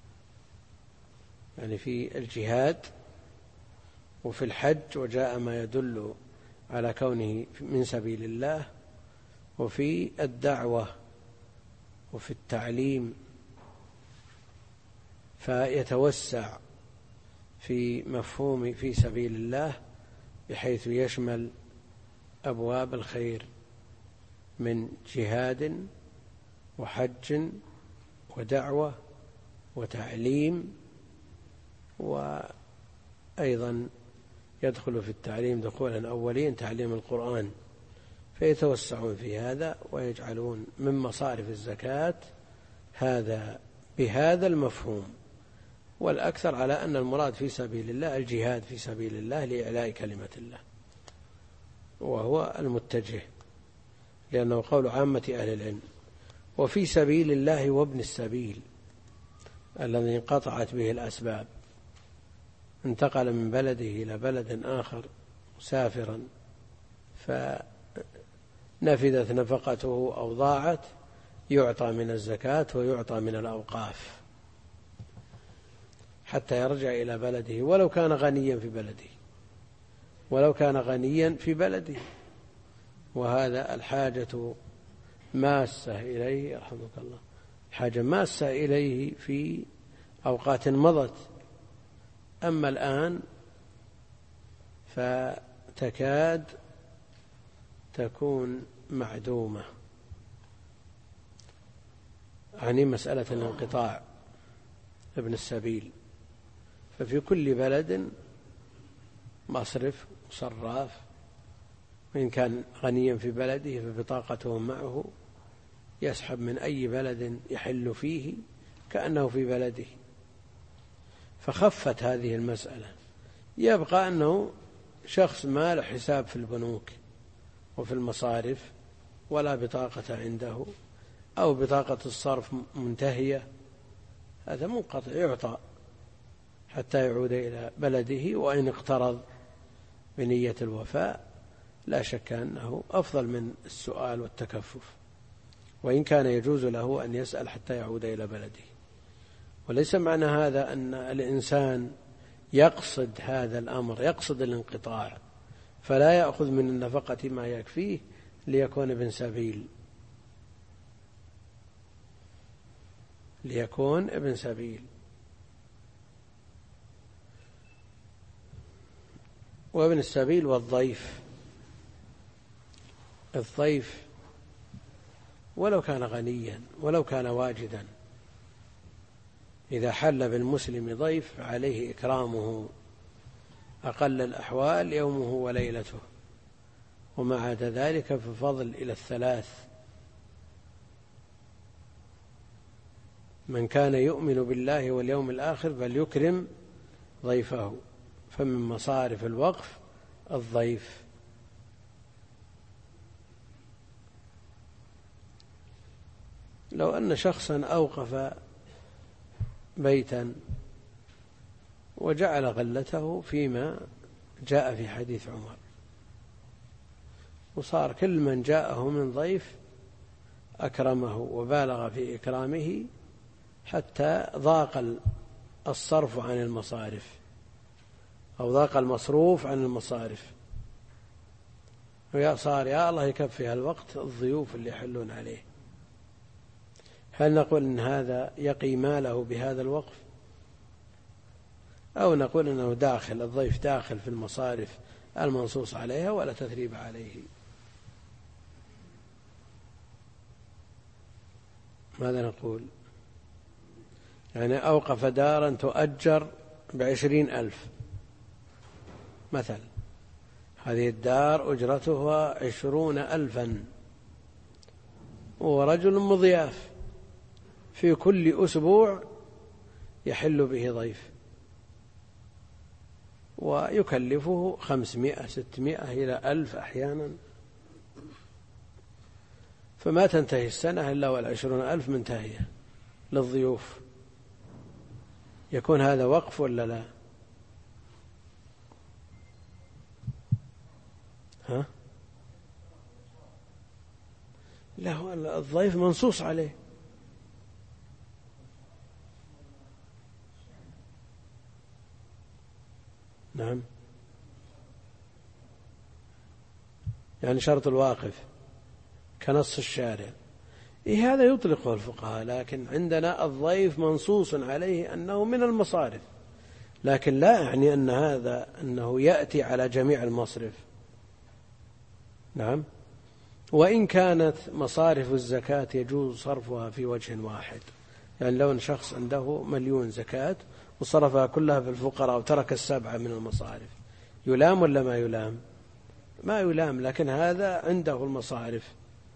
يعني في الجهاد وفي الحج، وجاء ما يدل على كونه من سبيل الله، وفي الدعوة وفي التعليم، فيتوسع في مفهوم في سبيل الله بحيث يشمل أبواب الخير من جهاد وحج ودعوة وتعليم، وأيضا يدخل في التعليم دخولا أولين تعليم القرآن، فيتوسعون في هذا ويجعلون من مصارف الزكاة هذا بهذا المفهوم. والأكثر على أن المراد في سبيل الله الجهاد في سبيل الله لإعلاء كلمة الله، وهو المتجه، لأنه قول عامة أهل العلم. وفي سبيل الله وابن السبيل الذي انقطعت به الأسباب، انتقل من بلده إلى بلد آخر مسافرا فنفذت نفقته أو ضاعت، يعطى من الزكاة ويعطى من الأوقاف حتى يرجع إلى بلده ولو كان غنيا في بلده، ولو كان غنيا في بلده، وهذا الحاجة ماسة إليه رحمك الله، حاجة ماسة إليه في أوقات مضت. أما الآن فتكاد تكون معدومة. يعني مسألة الانقطاع ابن السبيل، ففي كل بلد مصرف وصراف، وإن كان غنيا في بلده فبطاقته معه يسحب من أي بلد يحل فيه كأنه في بلده، فخفت هذه المسألة. يبقى أنه شخص ما له حساب في البنوك وفي المصارف ولا بطاقة عنده، أو بطاقة الصرف منتهية، هذا منقطع، يعطى حتى يعود إلى بلده، وإن اقترض بنية الوفاء لا شك أنه أفضل من السؤال والتكفف، وإن كان يجوز له أن يسأل حتى يعود إلى بلده. وليس معنى هذا أن الإنسان يقصد هذا الأمر، يقصد الانقطاع، فلا يأخذ من النفقة ما يكفيه ليكون ابن سبيل، ليكون ابن سبيل. وابن السبيل والضيف، الضيف ولو كان غنيا ولو كان واجدا، إذا حل بالمسلم ضيف عليه إكرامه، أقل الأحوال يومه وليلته، وما عدا ذلك ففضل إلى الثلاث: من كان يؤمن بالله واليوم الآخر فليكرم ضيفه. فمن مصارف الوقف الضيف. لو أن شخصا أوقف بيتا وجعل غلته فيما جاء في حديث عمر، وصار كل من جاءه من ضيف أكرمه وبالغ في إكرامه حتى ضاق الصرف عن المصارف، أو ضاق المصروف عن المصارف، وصار يا الله يكفي الوقت الضيوف اللي يحلون عليه. هل نقول إن هذا يقي ماله بهذا الوقف، أو نقول إنه داخل، الضيف داخل في المصارف المنصوص عليها ولا تثريب عليه؟ ماذا نقول؟ يعني أوقف دارا تؤجر ب20,000 مثلا، هذه الدار أجرتها 20,000، ورجل مضياف في كل أسبوع يحل به ضيف، ويكلفه 500 600 إلى 1000 أحيانا، فما تنتهي السنة إلا وال20,000 منتهية للضيوف. يكون هذا وقف ولا لا؟ ها؟ لا، الضيف منصوص عليه. نعم، يعني شرط الواقف كنص الشارع، هذا يطلقه الفقهاء، لكن عندنا الضيف منصوص عليه أنه من المصارف، لكن لا يعني أن هذا أنه يأتي على جميع المصرف. نعم، وإن كانت مصارف الزكاة يجوز صرفها في وجه واحد، يعني لو أن شخص عنده 1,000,000 زكاة وصرفها كلها في الفقراء وترك 7 من المصارف، يلام ولا ما يلام؟ ما يلام، لكن هذا عنده المصارف: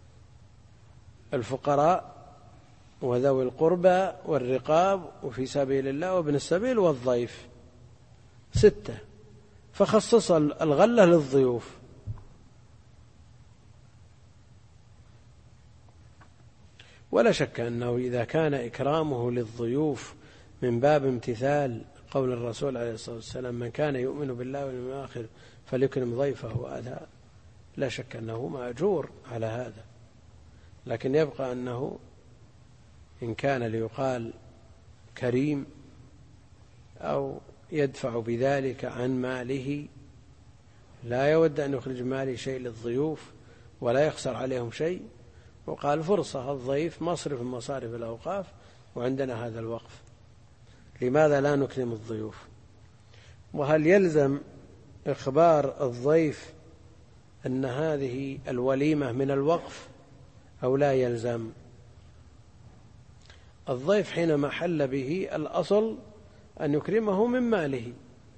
الفقراء وذوي القربى والرقاب وفي سبيل الله وابن السبيل والضيف، 6، فخصص الغلة للضيوف. ولا شك أنه إذا كان إكرامه للضيوف من باب امتثال قول الرسول عليه الصلاة والسلام: من كان يؤمن بالله واليوم الآخر فليكرم ضيفه، هذا لا شك أنه مأجور على هذا. لكن يبقى أنه إن كان ليقال كريم أو يدفع بذلك عن ماله لا يود أن يخرج مالي شيء للضيوف ولا يخسر عليهم شيء، وقال فرصة الضيف مصرف من مصارف الأوقاف وعندنا هذا الوقف، لماذا لا نكرم الضيوف؟ وهل يلزم إخبار الضيف أن هذه الوليمة من الوقف أو لا يلزم؟ الضيف حينما حل به الأصل أن يكرمه من ماله،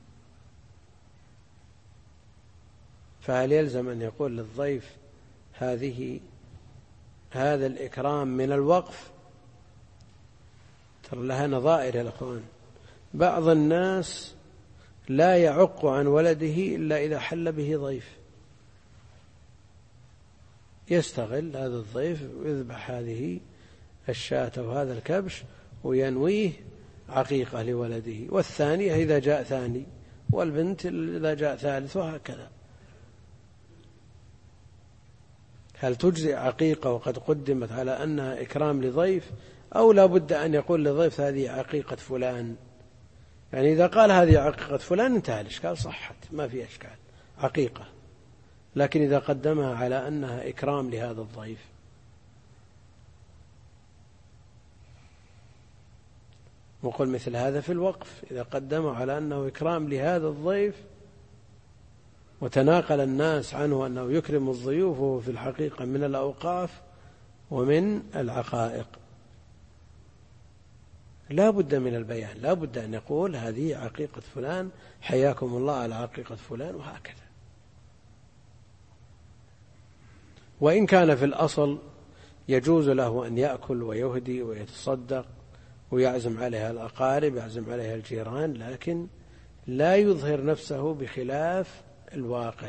فهل يلزم أن يقول للضيف هذا الإكرام من الوقف؟ ترى لها نظائر يا الأخوان. بعض الناس لا يعق عن ولده إلا إذا حل به ضيف، يستغل هذا الضيف ويذبح هذه الشاة وهذا الكبش وينويه عقيقة لولده، والثانية إذا جاء ثاني، والبنت إذا جاء ثالث، وهكذا. هل تجزئ عقيقة وقد قدمت على أنها إكرام لضيف، أو لا بد أن يقول لضيف هذه عقيقة فلان؟ يعني إذا قال هذه عقيقة فلان انتهى الإشكال، صحت ما في إشكال، عقيقة. لكن إذا قدمها على أنها إكرام لهذا الضيف، وقل مثل هذا في الوقف، إذا قدمه على أنه إكرام لهذا الضيف وتناقل الناس عنه أنه يكرم الضيوف، وهو في الحقيقة من الأوقاف ومن العقائق، لا بد من البيان، لا بد أن يقول هذه عقيقة فلان، حياكم الله على عقيقة فلان، وهكذا. وإن كان في الأصل يجوز له أن يأكل ويهدي ويتصدق ويعزم عليها الأقارب، يعزم عليها الجيران، لكن لا يظهر نفسه بخلاف الواقع،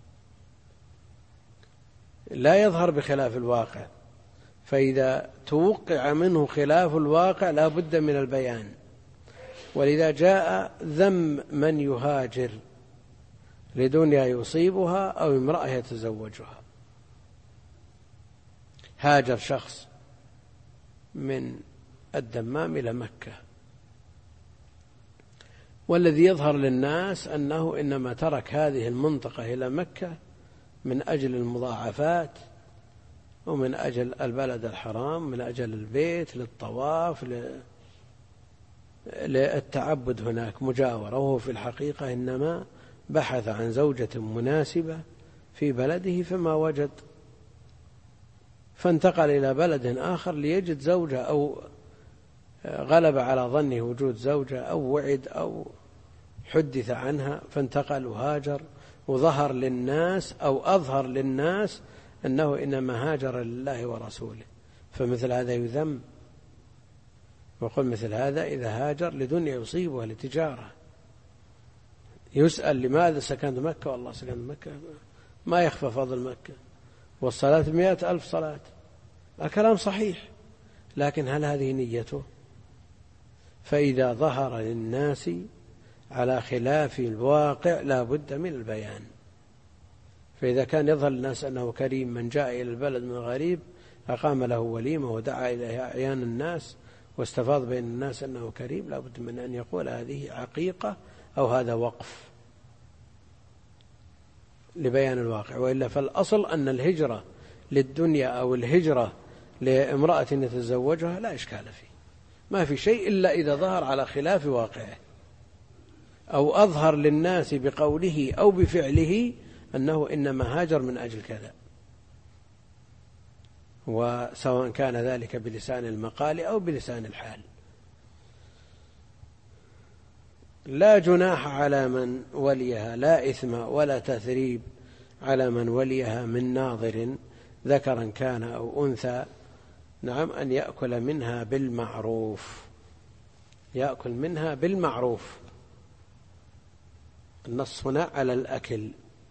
لا يظهر بخلاف الواقع. فإذا توقع منه خلاف الواقع لا بد من البيان. ولذا جاء ذم من يهاجر لدنيا يصيبها أو امرأة يتزوجها. هاجر شخص من الدمام إلى مكة، والذي يظهر للناس أنه إنما ترك هذه المنطقة إلى مكة من أجل المضاعفات ومن أجل البلد الحرام، من أجل البيت، للطواف، للتعبد هناك مجاورة، وهو في الحقيقة إنما بحث عن زوجة مناسبة في بلده فما وجد، فانتقل إلى بلد آخر ليجد زوجة، أو غلب على ظنه وجود زوجة، أو وعد أو حدث عنها فانتقل وهاجر، وظهر للناس أو أظهر للناس أنه إنما هاجر لله ورسوله، فمثل هذا يذم. وقل مثل هذا إذا هاجر لدنيا يصيبها، لتجارة، يسأل لماذا سكنت مكة؟ والله سكنت مكة ما يخفى فضل مكة، والصلاة 100,000 صلاة، الكلام صحيح، لكن هل هذه نيته؟ فإذا ظهر للناس على خلاف الواقع لا بد من البيان. فإذا كان يظهر للناس أنه كريم، من جاء إلى البلد من غريب أقام له وليمة ودعا إلى أعيان الناس واستفاض بين الناس أنه كريم، لا بد من أن يقول هذه عقيقة أو هذا وقف لبيان الواقع. وإلا فالأصل أن الهجرة للدنيا أو الهجرة لامرأة يتزوجها لا إشكال فيه، ما في شيء إلا إذا ظهر على خلاف واقعه، أو أظهر للناس بقوله أو بفعله أنه إنما هاجر من أجل كذا، وسواء كان ذلك بلسان المقال أو بلسان الحال. لا جناح على من وليها، لا إثم ولا تثريب على من وليها من ناظر ذكرا كان أو أنثى، نعم، أن يأكل منها بالمعروف، يأكل منها بالمعروف. النص هنا على الأكل،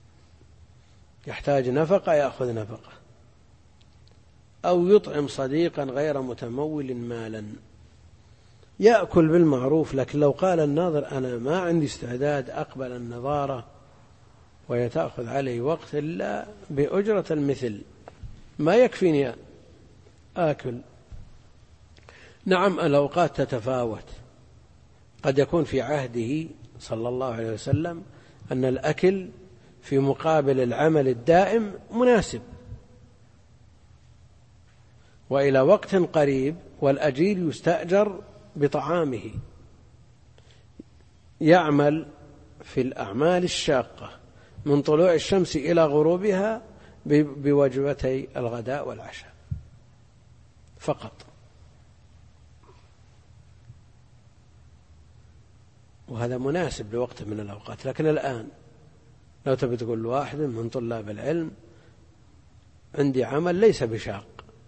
يحتاج نفقة يأخذ نفقة، أو يطعم صديقا غير متمول مالا، يأكل بالمعروف. لكن لو قال الناظر أنا ما عندي استعداد أقبل النظارة ويتأخذ عليه وقت إلا بأجرة المثل، ما يكفيني آكل. نعم الأوقات تتفاوت، قد يكون في عهده صلى الله عليه وسلم أن الأكل في مقابل العمل الدائم مناسب، وإلى وقت قريب والأجير يستأجر بطعامه، يعمل في الأعمال الشاقة من طلوع الشمس إلى غروبها بوجبتي الغداء والعشاء فقط. وهذا مناسب لوقت من الأوقات. لكن الآن لو تبي تقول لواحد من طلاب العلم عندي عمل ليس بشاق،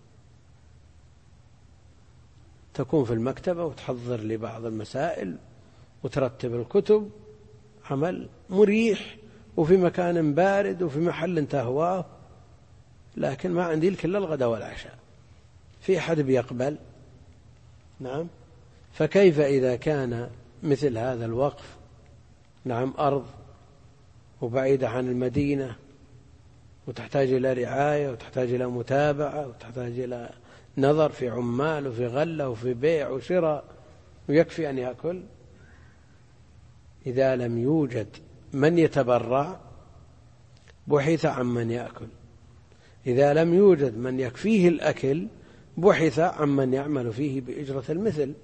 تكون في المكتبة وتحضر لي بعض المسائل وترتب الكتب، عمل مريح وفي مكان بارد وفي محل تهواه، لكن ما عندي إلا الغداء والعشاء، في أحد بيقبل؟ نعم. فكيف إذا كان مثل هذا الوقف نعم أرض وبعيدة عن المدينة وتحتاج إلى رعاية وتحتاج إلى متابعة وتحتاج إلى نظر في عمال وفي غلة وفي بيع وشراء ويكفي أن يأكل؟ إذا لم يوجد من يتبرع بحث عن من يأكل، إذا لم يوجد من يكفيه الأكل بحث عن من يعمل فيه بإجرة المثل.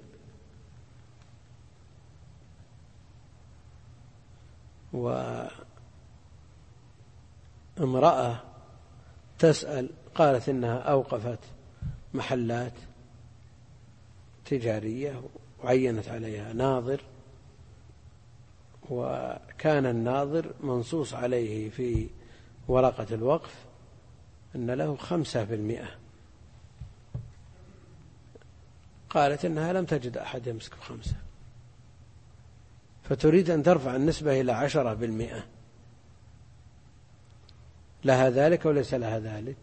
وامرأة تسأل قالت إنها أوقفت محلات تجارية وعينت عليها ناظر، وكان الناظر منصوص عليه في ورقة الوقف أن له 5%. قالت إنها لم تجد أحد يمسك 5، فتريد أن ترفع النسبة إلى 10%. لها ذلك وليس لها ذلك؟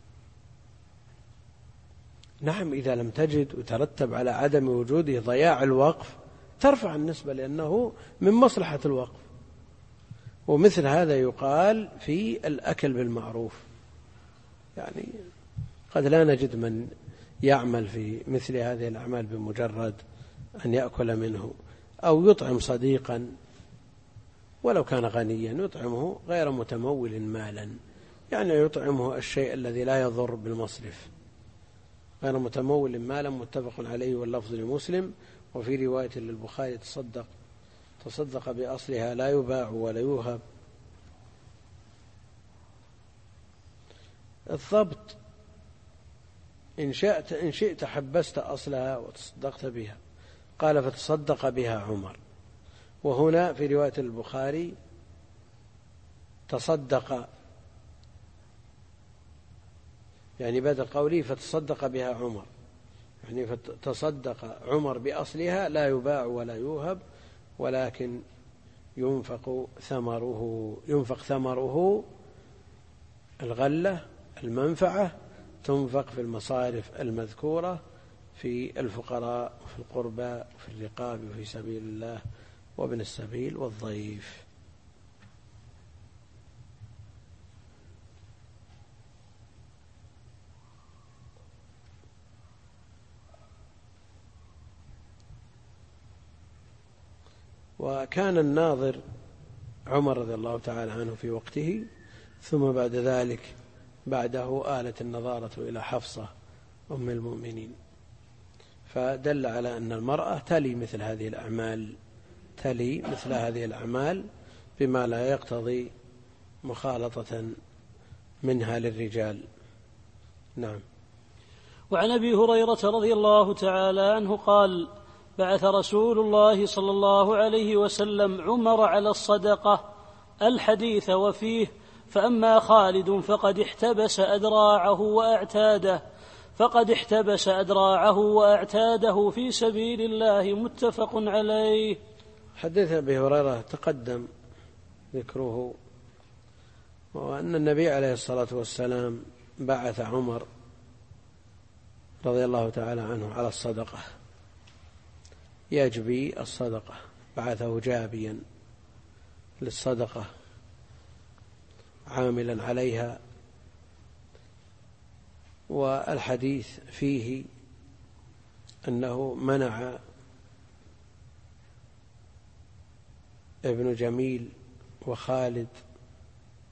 نعم، إذا لم تجد وترتب على عدم وجوده ضياع الوقف ترفع النسبة لأنه من مصلحة الوقف. ومثل هذا يقال في الأكل بالمعروف، يعني قد لا نجد من يعمل في مثل هذه الأعمال بمجرد أن يأكل منه، أو يطعم صديقا ولو كان غنيا يطعمه غير متمول مالا، يعني يطعمه الشيء الذي لا يضر بالمصرف، غير متمول مالا، متفق عليه واللفظ لمسلم. وفي رواية للبخاري تصدق بأصلها لا يباع ولا يوهب. الضبط إن شئت حبست أصلها وتصدقت بها. قال فتصدق بها عمر. وهنا في رواية البخاري تصدق، يعني بدل قوله فتصدق بها عمر، يعني فتصدق عمر بأصلها لا يباع ولا يوهب، ولكن ينفق ثمره الغلة المنفعة تنفق في المصارف المذكورة في الفقراء وفي القربى وفي الرقاب وفي سبيل الله وابن السبيل والضيف. وكان الناظر عمر رضي الله تعالى عنه في وقته، ثم بعد ذلك بعده آلت النظارة إلى حفصة أم المؤمنين، فدل على أن المرأة تلي مثل هذه الأعمال بما لا يقتضي مخالطة منها للرجال. نعم. وعن أبي هريرة رضي الله تعالى عنه قال: بعث رسول الله صلى الله عليه وسلم عمر على الصدقة الحديث وفيه: فأما خالد فقد احتبس أدراعه وأعتاده في سبيل الله، متفق عليه. حديث أبي هريرة تقدم ذكره، وأن النبي عليه الصلاة والسلام بعث عمر رضي الله تعالى عنه على الصدقة، يجبي الصدقة، بعثه جابيا للصدقة عاملا عليها. والحديث فيه أنه منع ابن جميل وخالد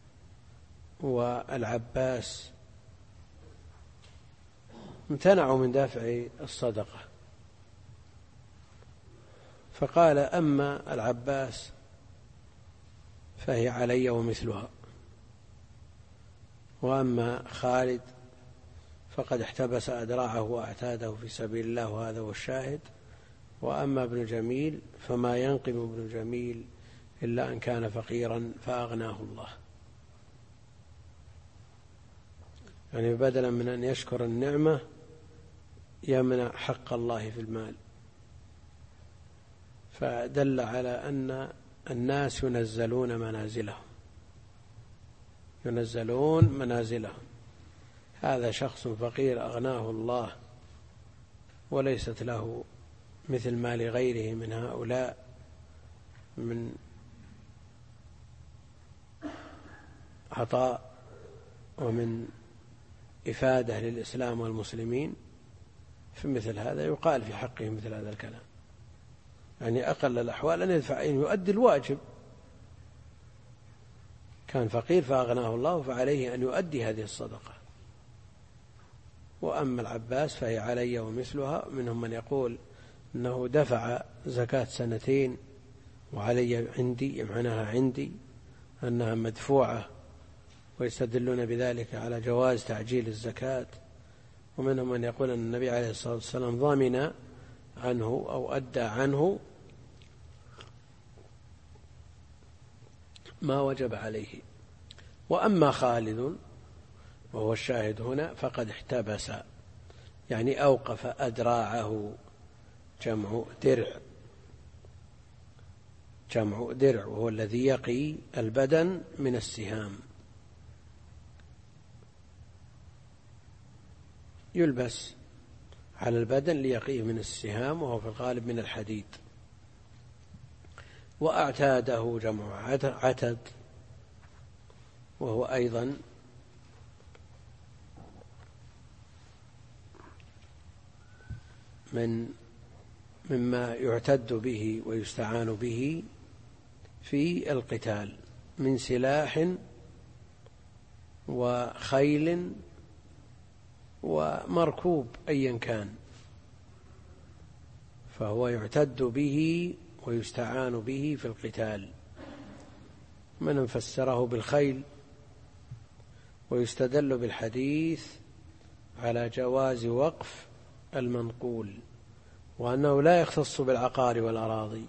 والعباس امتنعوا من دافع الصدقة، فقال: أما العباس فهي علي ومثلها، وأما خالد فقد احتبس أدراعه وأعتاده في سبيل الله وهذا هو الشاهد، وأما ابن جميل فما ينقم ابن جميل إلا أن كان فقيرا فأغناه الله. يعني بدلا من أن يشكر النعمة يمنع حق الله في المال، فدل على أن الناس ينزلون منازلهم. هذا شخص فقير أغناه الله وليست له مثل ما لغيره من هؤلاء من عطاء ومن إفادة للإسلام والمسلمين، في مثل هذا يقال في حقه مثل هذا الكلام. يعني أقل الأحوال أن يدفع، أن يؤدي الواجب. كان فقير فأغناه الله فعليه أن يؤدي هذه الصدقة. وأما العباس فهي علي ومثلها. منهم من يقول أنه دفع زكاة 2 وعلي عندي، معناها عندي أنها مدفوعة، ويستدلون بذلك على جواز تعجيل الزكاة. ومنهم من يقول أن النبي عليه الصلاة والسلام ضامن عنه أو أدى عنه ما وجب عليه. وأما خالد وهو الشاهد هنا فقد احتبس، يعني أوقف أدراعه، جمع درع، وهو الذي يقي البدن من السهام، يلبس على البدن ليقيه من السهام، وهو في الغالب من الحديد. وأعتاده جمع عتد، وهو أيضا مما يعتد به ويستعان به في القتال من سلاح وخيل ومركوب أيا كان، فهو يعتد به ويستعان به في القتال. من فسره بالخيل، ويستدل بالحديث على جواز وقف المنقول، وأنه لا يختص بالعقار والأراضي.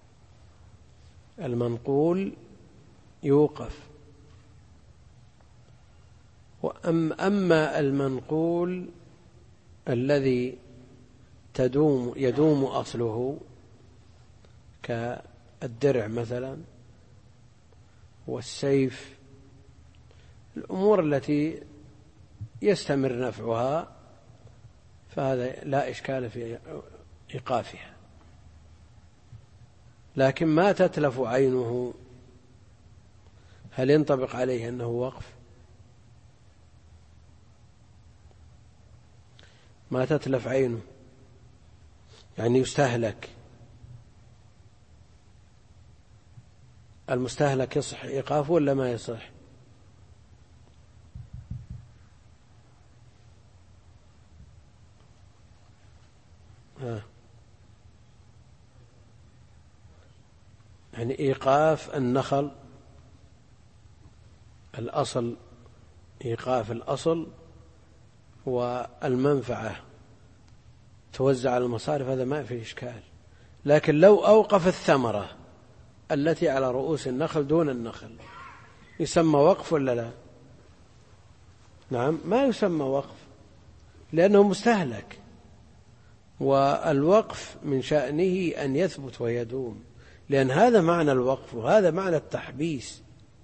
المنقول يوقف. أما المنقول الذي يدوم أصله كالدرع مثلا والسيف، الأمور التي يستمر نفعها، فهذا لا إشكال في إيقافها. لكن ما تتلف عينه هل ينطبق عليه أنه وقف؟ ما تتلف عينه يعني يستهلك. المستهلك يصح إيقافه ولا ما يصح؟ يعني إيقاف النخل، الأصل، إيقاف الأصل والمنفعة توزع على المصارف، هذا ما فيه إشكال. لكن لو أوقف الثمرة التي على رؤوس النخل دون النخل يسمى وقف ولا لا؟ نعم، ما يسمى وقف لأنه مستهلك، والوقف من شأنه أن يثبت ويدوم، لأن هذا معنى الوقف وهذا معنى التحبيس.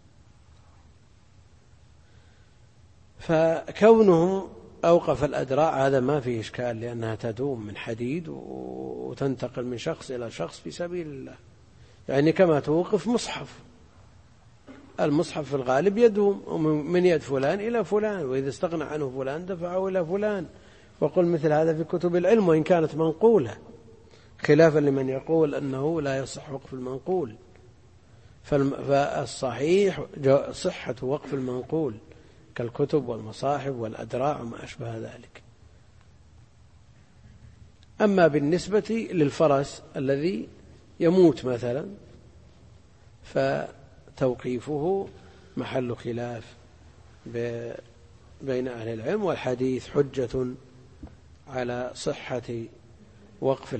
فكونه أوقف الأدراع هذا ما فيه إشكال، لأنها تدوم من حديد وتنتقل من شخص إلى شخص في سبيل الله. يعني كما توقف مصحف، المصحف في الغالب يدوم من يد فلان إلى فلان، وإذا استغنى عنه فلان دفعه إلى فلان. وقل مثل هذا في كتب العلم وإن كانت منقولة، خلافا لمن يقول أنه لا يصح وقف المنقول. فالصحيح صحة وقف المنقول، كالكتب والمصاحف والأدراع وما أشبه ذلك. أما بالنسبة للفرس الذي يموت مثلا فتوقيفه محل خلاف بين أهل العلم، والحديث حجة على صحة وقف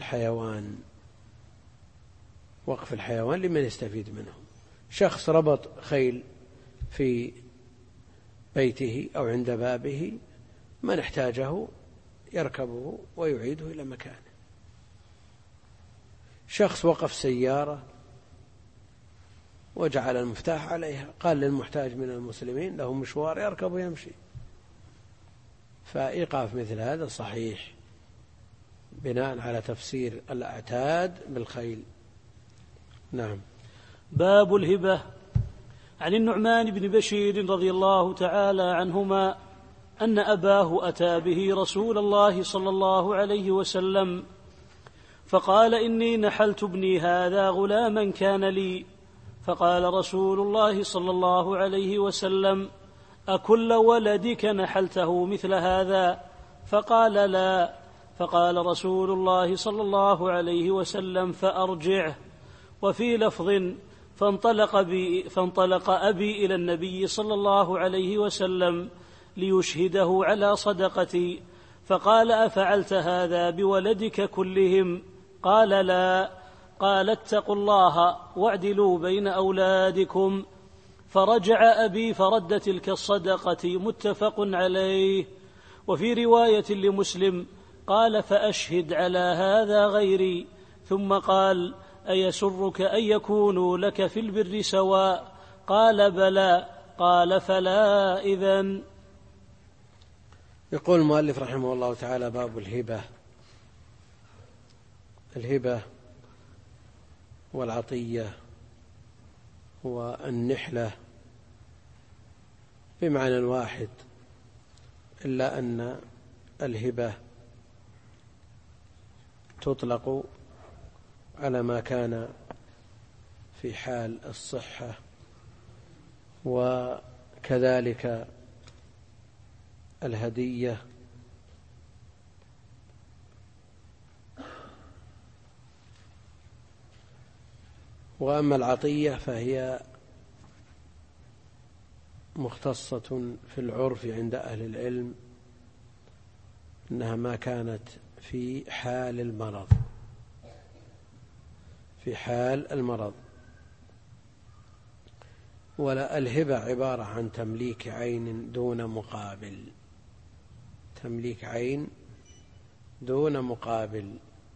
الحيوان لمن يستفيد منه. شخص ربط خيل في بيته أو عند بابه، من احتاجه يركبه ويعيده إلى مكانه. شخص وقف سيارة وجعل المفتاح عليها، قال للمحتاج من المسلمين له مشوار يركب ويمشي، فإيقاف مثل هذا صحيح بناء على تفسير الأعتاد بالخيل. نعم. باب الهبة. عن النعمان بن بشير رضي الله تعالى عنهما أن أباه أتى به رسول الله صلى الله عليه وسلم فقال: إني نحلت ابني هذا غلاما كان لي. فقال رسول الله صلى الله عليه وسلم: أكل ولدك نحلته مثل هذا؟ فقال: لا. فقال رسول الله صلى الله عليه وسلم: فأرجعه. وفي لفظ: فانطلق أبي إلى النبي صلى الله عليه وسلم ليشهده على صدقتي، فقال: أفعلت هذا بولدك كلهم؟ قال: لا. قال: اتقوا الله واعدلوا بين أولادكم. فرجع أبي فرد تلك الصدقة، متفق عليه. وفي رواية لمسلم قال: فأشهد على هذا غيري. ثم قال: أيسرك أن يكونوا لك في البر سواء؟ قال: بلى. قال: فلا إذن. يقول المؤلف رحمه الله تعالى: باب الهبة والعطية والنحلة بمعنى واحد، إلا أن الهبة تطلق على ما كان في حال الصحة، وكذلك الهدية، وأما العطية فهي مختصة في العرف عند أهل العلم أنها ما كانت في حال المرض. ولا الهبة عبارة عن تمليك عين دون مقابل.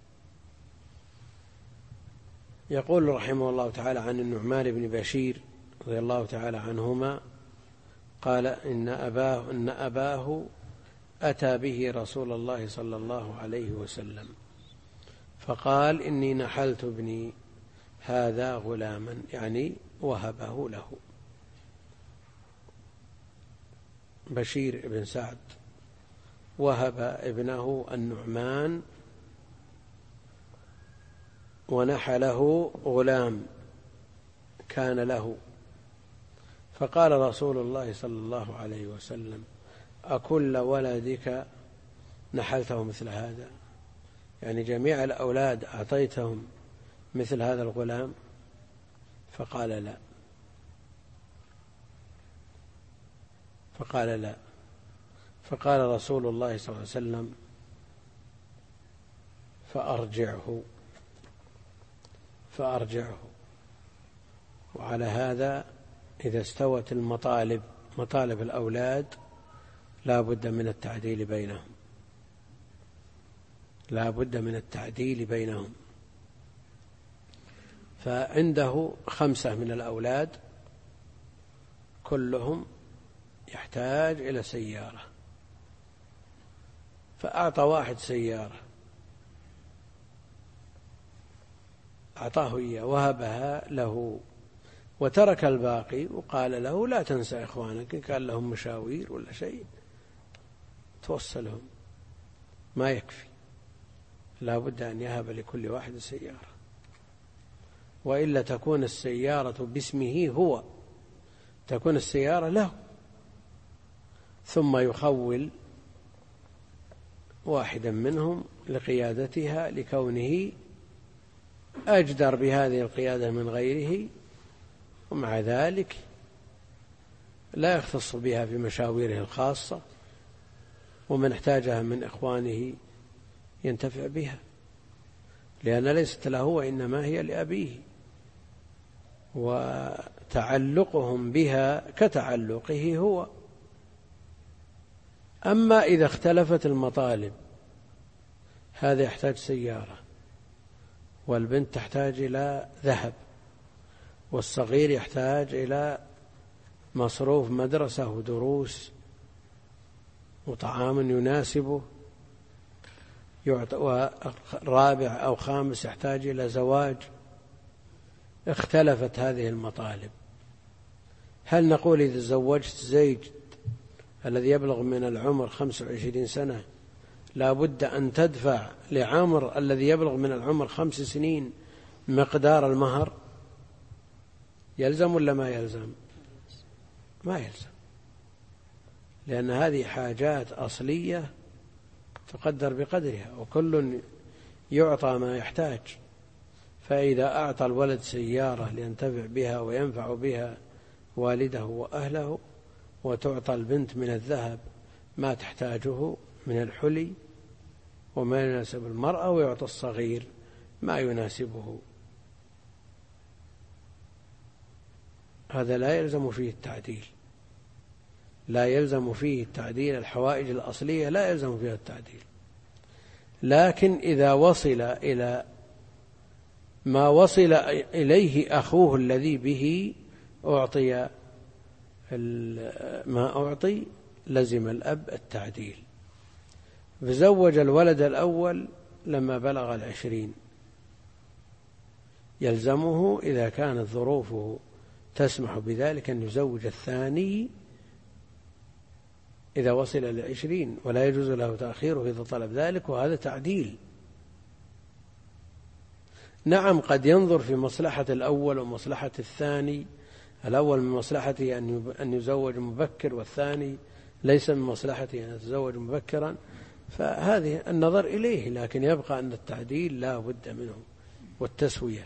يقول رحمه الله تعالى عن النعمان بن بشير رضي الله تعالى عنهما قال: إن أباه أتى به رسول الله صلى الله عليه وسلم فقال: إني نحلت ابني هذا غلاما، يعني وهبه له. بشير بن سعد وهب ابنه النعمان ونحله غلام كان له، فقال رسول الله صلى الله عليه وسلم: أكل ولدك نحلته مثل هذا؟ يعني جميع الأولاد أعطيتهم مثل هذا الغلام؟ فقال: لا. فقال رسول الله صلى الله عليه وسلم: فأرجعه. وعلى هذا إذا استوت مطالب الأولاد لا بد من التعديل بينهم. فعنده 5 من الأولاد كلهم يحتاج إلى سيارة، فأعطى واحد سيارة، أعطاه إياه وهبها له، وترك الباقي وقال له: لا تنسى إخوانك، إن كان لهم مشاوير ولا شيء توصلهم، ما يكفي، لا بد أن يهب لكل واحد سيارة، وإلا تكون السيارة باسمه هو، تكون السيارة له، ثم يخول واحدا منهم لقيادتها لكونه أجدر بهذه القيادة من غيره، ومع ذلك لا يختص بها في مشاويره الخاصة، ومن احتاجها من إخوانه ينتفع بها، لأن ليست له وإنما هي لأبيه، وتعلقهم بها كتعلقه هو. أما إذا اختلفت المطالب، هذا يحتاج سيارة، والبنت تحتاج إلى ذهب، والصغير يحتاج إلى مصروف مدرسة ودروس وطعام يناسبه، ورابع أو خامس يحتاج إلى زواج. اختلفت هذه المطالب، هل نقول إذا زوجت زيد الذي يبلغ من العمر 25 سنة لا بد أن تدفع لعمر الذي يبلغ من العمر 5 سنين مقدار المهر؟ يلزم ولا ما يلزم؟ ما يلزم، لأن هذه حاجات أصلية تقدر بقدرها، وكل يعطى ما يحتاج. فإذا أعطى الولد سيارة لينتفع بها وينفع بها والده وأهله، وتعطى البنت من الذهب ما تحتاجه من الحلي وما يناسب المرأة، ويعطى الصغير ما يناسبه، هذا لا يلزم فيه التعديل، لا يلزم فيه التعديل. الحوائج الأصلية لا يلزم فيها التعديل، لكن إذا وصل إلى ما وصل إليه أخوه الذي به أعطي ما أعطي لزم الأب التعديل. فزوج الولد الأول لما بلغ 20، يلزمه إذا كانت ظروفه تسمح بذلك أن يزوج الثاني إذا وصل 20، ولا يجوز له تأخيره إذا طلب ذلك، وهذا تعديل. نعم، قد ينظر في مصلحة الأول ومصلحة الثاني، الأول من مصلحته أن يزوج مبكر، والثاني ليس من مصلحته أن يتزوج مبكرا، فهذه النظر إليه، لكن يبقى أن التعديل لا بد منه والتسوية.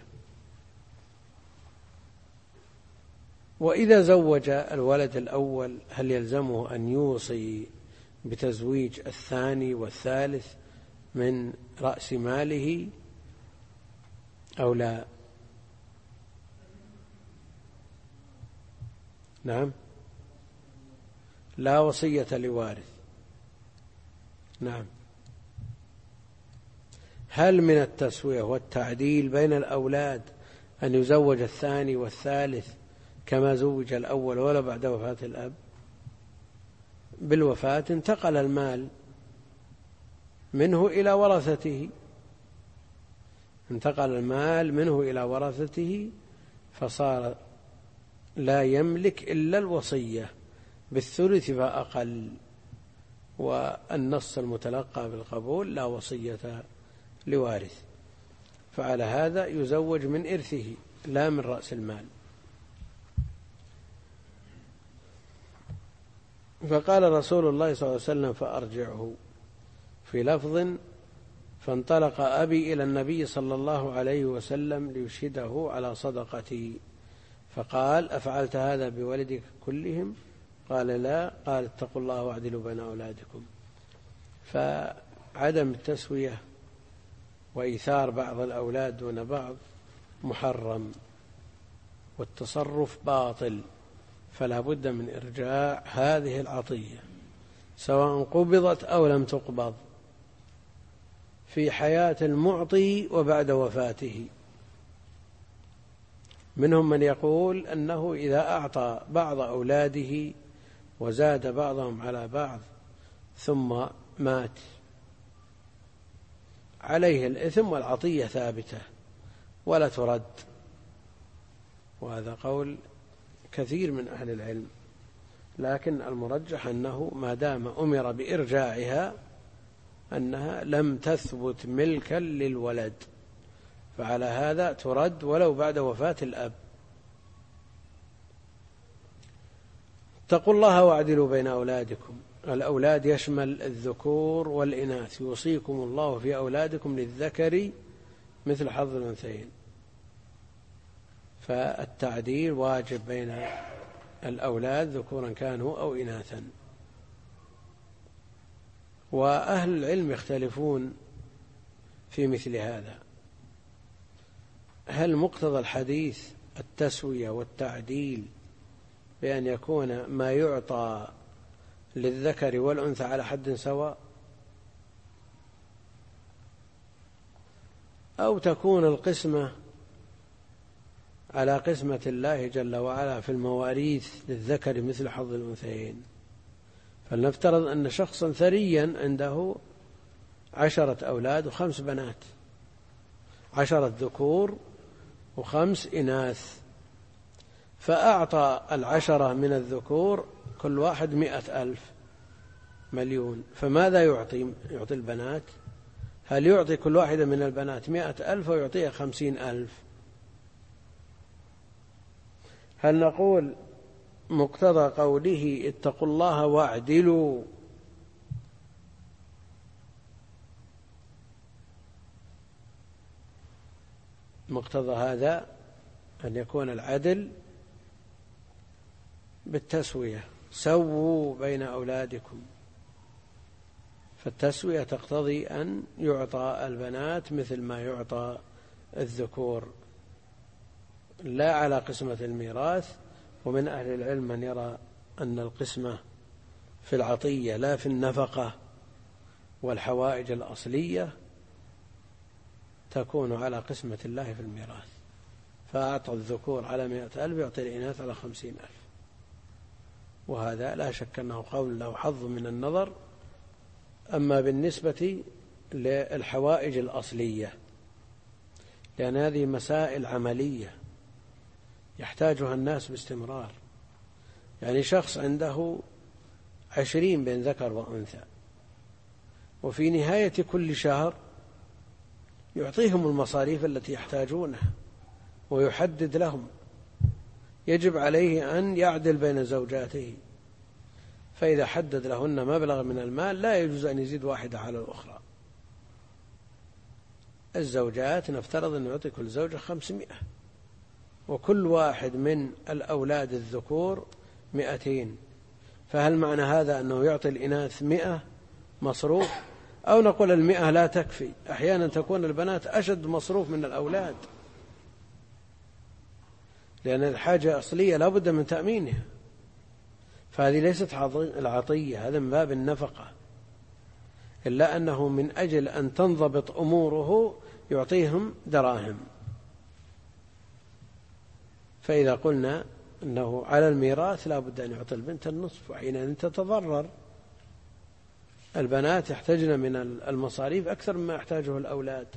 وإذا زوج الولد الأول هل يلزمه أن يوصي بتزويج الثاني والثالث من رأس ماله أو لا؟ نعم، لا وصية لوارث. نعم. هل من التسوية والتعديل بين الأولاد أن يزوج الثاني والثالث كما زوج الأول ولا بعد وفاة الأب؟ بالوفاة انتقل المال منه إلى ورثته، انتقل المال منه إلى ورثته، فصار لا يملك إلا الوصية بالثلث فأقل، والنص المتلقى بالقبول لا وصية لوارث، فعلى هذا يزوج من إرثه لا من رأس المال. فقال رسول الله صلى الله عليه وسلم فأرجعه، في لفظ فانطلق أبي إلى النبي صلى الله عليه وسلم ليشهده على صدقتي، فقال أفعلت هذا بولدك كلهم؟ قال لا. قال اتقوا الله واعدلوا بين أولادكم. فعدم التسوية وإيثار بعض الأولاد دون بعض محرم، والتصرف باطل، فلا بد من إرجاع هذه العطية سواء قبضت أو لم تقبض في حياة المعطي وبعد وفاته. منهم من يقول أنه إذا أعطى بعض أولاده وزاد بعضهم على بعض ثم مات عليه الإثم والعطية ثابتة ولا ترد، وهذا قول كثير من أهل العلم، لكن المرجح أنه ما دام أمر بإرجاعها أنها لم تثبت ملكا للولد، فعلى هذا ترد ولو بعد وفاة الأب. اتقوا الله واعدلوا بين أولادكم. الأولاد يشمل الذكور والإناث. يوصيكم الله في أولادكم للذكر مثل حظ الأنثيين. فالتعديل واجب بين الأولاد ذكورا كانوا أو إناثا. وأهل العلم يختلفون في مثل هذا. هل مقتضى الحديث التسوية والتعديل بأن يكون ما يعطى للذكر والأنثى على حد سواء، أو تكون القسمة على قسمة الله جل وعلا في المواريث للذكر مثل حظ الأنثيين؟ فلنفترض أن شخصا ثريا عنده 10 أولاد و5 بنات، 10 ذكور و5 إناث، فأعطى 10 من الذكور كل واحد 100,000 مليون. فماذا يعطي البنات؟ هل يعطي كل واحدة من البنات 100,000 ويعطيها 50,000؟ هل نقول مقتضى قوله اتقوا الله واعدلوا مقتضى هذا أن يكون العدل بالتسوية، سووا بين أولادكم، فالتسوية تقتضي أن يعطى البنات مثل ما يعطى الذكور، لا على قسمة الميراث. ومن أهل العلم من يرى أن القسمة في العطية لا في النفقة والحوائج الأصلية تكون على قسمة الله في الميراث، فأعطى الذكور على 100,000 يعطي الإناث على 50,000. وهذا لا شك أنه قول له حظ من النظر. أما بالنسبة للحوائج الأصلية، لأن هذه مسائل عملية يحتاجها الناس باستمرار. يعني شخص عنده 20 بين ذكر وأنثى، وفي نهاية كل شهر يعطيهم المصاريف التي يحتاجونها ويحدد لهم، يجب عليه أن يعدل بين زوجاته، فإذا حدد لهن مبلغ من المال لا يجوز أن يزيد واحدة على الأخرى. الزوجات نفترض أن يعطي كل زوجة 500، وكل واحد من الأولاد الذكور 200. فهل معنى هذا أنه يعطي الإناث 100 مصروف؟ أو نقول 100 لا تكفي، أحيانا تكون البنات أشد مصروف من الأولاد، لأن الحاجة أصلية لا بد من تأمينها. فهذه ليست العطية، هذا من باب النفقة، إلا أنه من أجل أن تنضبط أموره يعطيهم دراهم. فإذا قلنا أنه على الميراث لا بد أن يعطي البنت النصف، وحينئذ تتضرر. البنات يحتاجن من المصاريف أكثر مما يحتاجه الأولاد،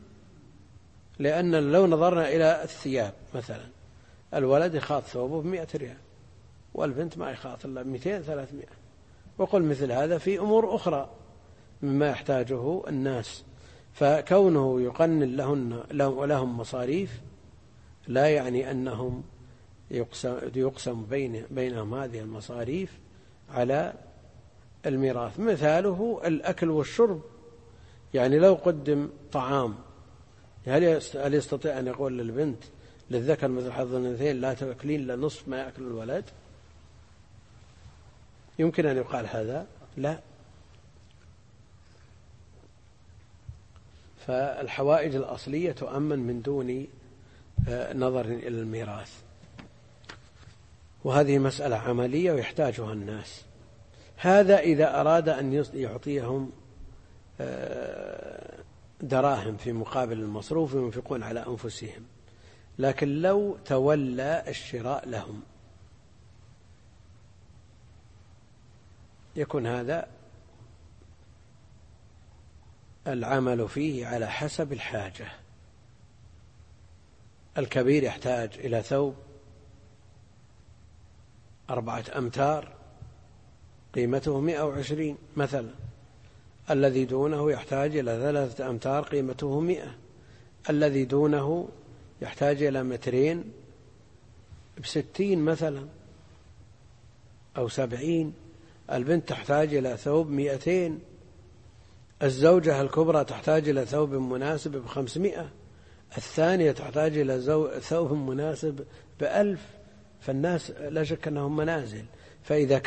لأن لو نظرنا إلى الثياب مثلا، الولد يخاط ثوبه ب100 ريال، والبنت ما يخاط إلا 200-300. وقل مثل هذا في أمور أخرى مما يحتاجه الناس. فكونه يقنن لهم مصاريف لا يعني أنهم يقسم بينهم هذه المصاريف على الميراث. مثاله الأكل والشرب، يعني لو قدم طعام هل يستطيع أن يقول للبنت للذكر مثل حظ الأنثيين لا تأكلين إلا نصف ما يأكل الولد؟ يمكن أن يقال هذا؟ لا. فالحوائج الأصلية تؤمن من دون نظر إلى الميراث، وهذه مسألة عملية ويحتاجها الناس. هذا إذا أراد أن يعطيهم دراهم في مقابل المصروف ينفقون على أنفسهم. لكن لو تولى الشراء لهم يكون هذا العمل فيه على حسب الحاجة. الكبير يحتاج إلى ثوب 4 أمتار قيمته 120 مثلا، الذي دونه يحتاج إلى 3 أمتار قيمته 100، الذي دونه يحتاج إلى 2 متر ب60 مثلا، أو 70. البنت تحتاج إلى ثوب 200. الزوجة الكبرى تحتاج إلى ثوب مناسب 500. الثانية تحتاج إلى ثوب مناسب 1000. فالناس لا شك أنهم منازل. فإذا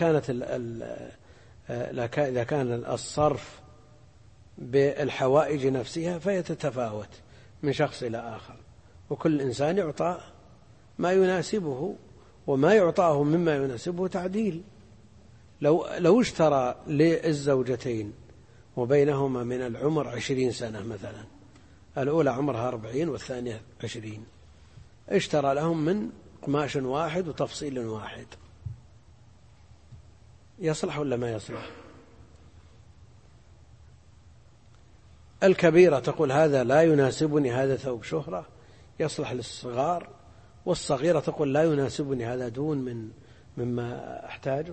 إذا كان الصرف بالحوائج نفسها فهي تتفاوت من شخص إلى آخر، وكل إنسان يعطى ما يناسبه، وما يعطاه مما يناسبه تعديل. لو اشترى للزوجتين وبينهما من العمر 20 سنة مثلا، الأولى عمرها 40 والثانية 20، اشترى لهم من قماش واحد وتفصيل واحد، يصلح ولا ما يصلح؟ الكبيرة تقول هذا لا يناسبني، هذا ثوب شهرة يصلح للصغار، والصغيرة تقول لا يناسبني، هذا دون مما أحتاجه.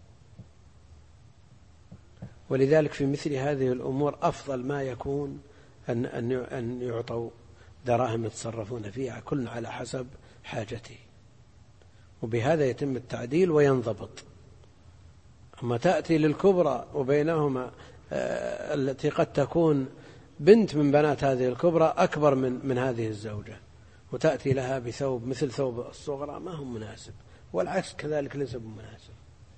ولذلك في مثل هذه الأمور أفضل ما يكون أن يعطوا دراهم يتصرفون فيها كل على حسب حاجته، وبهذا يتم التعديل وينضبط. أما تأتي للكبرى وبينهما التي قد تكون بنت من بنات هذه الكبرى أكبر من هذه الزوجة، وتأتي لها بثوب مثل ثوب الصغرى، ما هو مناسب، والعكس كذلك ليس بمناسب.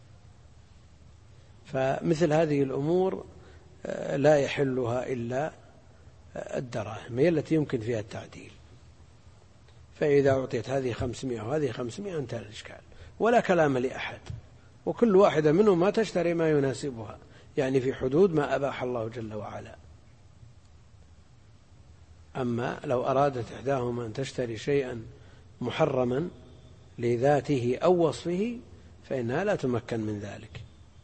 فمثل هذه الأمور لا يحلها إلا الدراهم، هي التي يمكن فيها التعديل. فإذا أعطيت هذه 500 وهذه 500 انتهى الإشكال، ولا كلام لأحد، وكل واحدة منهم ما تشتري ما يناسبها، يعني في حدود ما أباح الله جل وعلا. أما لو أرادت إحداهما أن تشتري شيئا محرما لذاته أو وصفه فإنها لا تمكن من ذلك.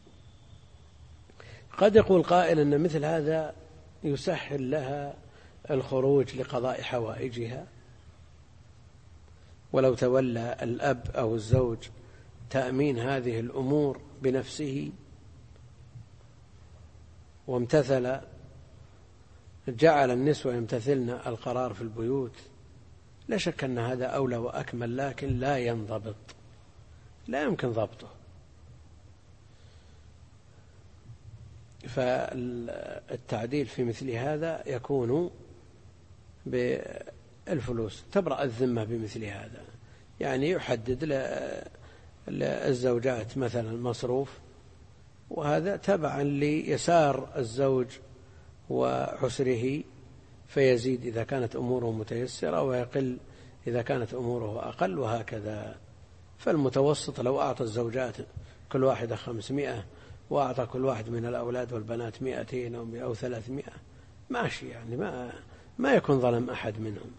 قد يقول قائل أن مثل هذا يسهل لها الخروج لقضاء حوائجها، ولو تولى الأب أو الزوج تأمين هذه الأمور بنفسه وامتثل، جعل النسوة يمتثلن القرار في البيوت، لا شك أن هذا أولى وأكمل، لكن لا ينضبط، لا يمكن ضبطه. فالتعديل في مثل هذا يكون بالفلوس، تبرأ الذمة بمثل هذا. يعني يحدد للزوجات مثلا مصروف، وهذا تبعا ليسار الزوج وعسره، فيزيد إذا كانت أموره متيسرة ويقل إذا كانت أموره أقل، وهكذا. فالمتوسط لو أعطى الزوجات كل واحدة 500 وأعطى كل واحد من الأولاد والبنات 200 أو 300 ماشي، يعني ما يكون ظلم أحد منهم.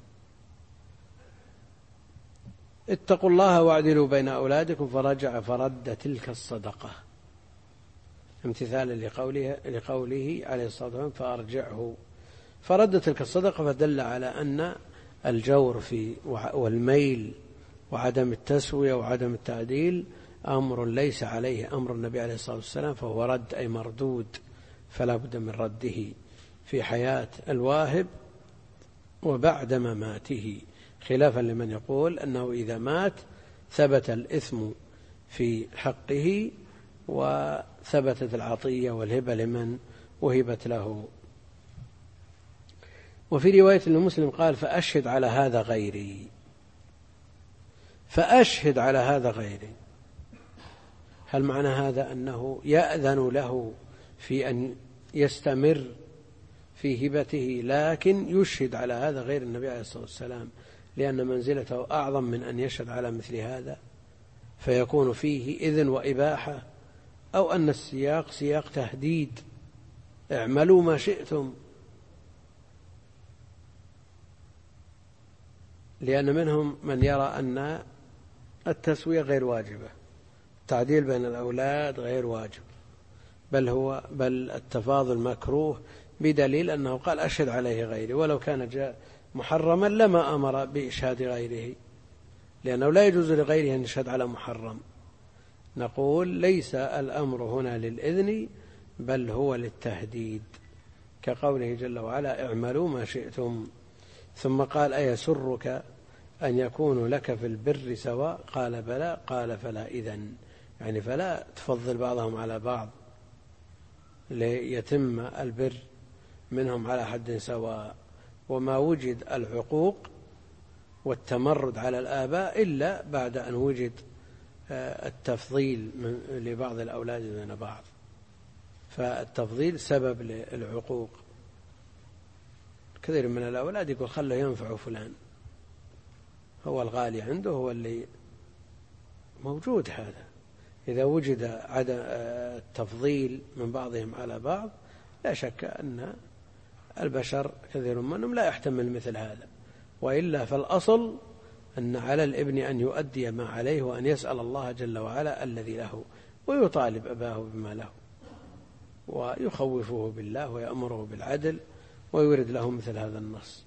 اتقوا الله واعدلوا بين أولادكم، فرجع فرد تلك الصدقة، امتثالا لقوله عليه الصلاة والسلام فأرجعه، فرد تلك الصدقة، فدل على أن الجور والميل وعدم التسوية وعدم التعديل أمر ليس عليه أمر النبي عليه الصلاة والسلام، فهو رد أي مردود، فلا بد من رده في حياة الواهب وبعد مماته، خلافا لمن يقول أنه إذا مات ثبت الإثم في حقه وثبتت العطية والهبة لمن وهبت له. وفي رواية لمسلم قال فأشهد على هذا غيري، فأشهد على هذا غيري. هل معنى هذا أنه يأذن له في أن يستمر في هبته، لكن يشهد على هذا غير النبي عليه الصلاة والسلام لأن منزلته أعظم من أن يشهد على مثل هذا، فيكون فيه إذن وإباحة، أو أن السياق سياق تهديد، اعملوا ما شئتم، لأن منهم من يرى أن التسوية غير واجبة، التعديل بين الأولاد غير واجب، بل التفاضل مكروه، بدليل أنه قال أشهد عليه غيري، ولو كان جاء محرما لما أمر بإشهاد غيره، لأنه لا يجوز لغيره أن يشهد على محرم. نقول ليس الأمر هنا للإذن بل هو للتهديد، كقوله جل وعلا اعملوا ما شئتم. ثم قال أيسرك أن يكون لك في البر سواء؟ قال بلى. قال فلا إذن، يعني فلا تفضل بعضهم على بعض ليتم البر منهم على حد سواء. وما وجد العقوق والتمرد على الآباء إلا بعد أن وجد التفضيل لبعض الأولاد دون بعض، فالتفضيل سبب للعقوق. كثير من الأولاد يقول خله ينفع فلان، هو الغالي عنده، هو اللي موجود. هذا إذا وجد عدم التفضيل من بعضهم على بعض لا شك أن البشر كثير منهم لا يحتمل مثل هذا. وإلا فالأصل أن على الابن أن يؤدي ما عليه وأن يسأل الله جل وعلا الذي له، ويطالب أباه بما له، ويخوفه بالله ويأمره بالعدل ويورد له مثل هذا النص.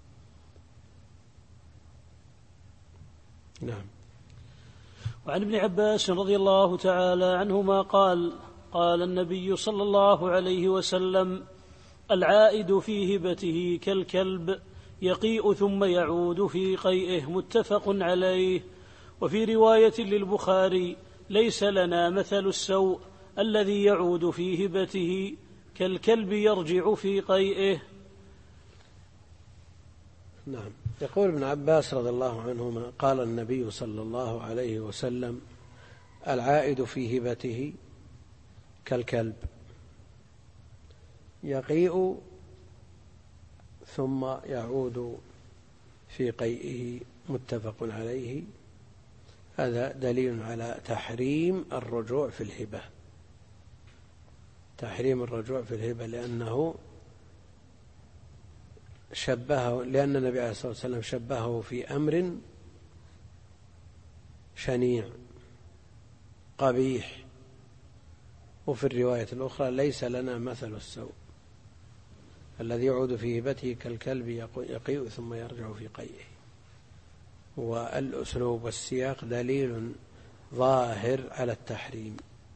نعم. وعن ابن عباس رضي الله تعالى عنهما قال: قال النبي صلى الله عليه وسلم: العائد في هبته كالكلب يقيء ثم يعود في قيئه، متفق عليه. وفي رواية للبخاري: ليس لنا مثل السوء الذي يعود في هبته كالكلب يرجع في قيئه. نعم. يقول ابن عباس رضي الله عنهما: قال النبي صلى الله عليه وسلم: العائد في هبته كالكلب يقيء ثم يعود في قيئه، متفق عليه. هذا دليل على تحريم الرجوع في الهبة، تحريم الرجوع في الهبة، لأن النبي عليه الصلاة والسلام شبهه في أمر شنيع قبيح. وفي الرواية الأخرى: ليس لنا مثل السوء الذي يعود في هبته كالكلب يقيء ثم يرجع في قيئه. والأسلوب والسياق دليل ظاهر على التحريم،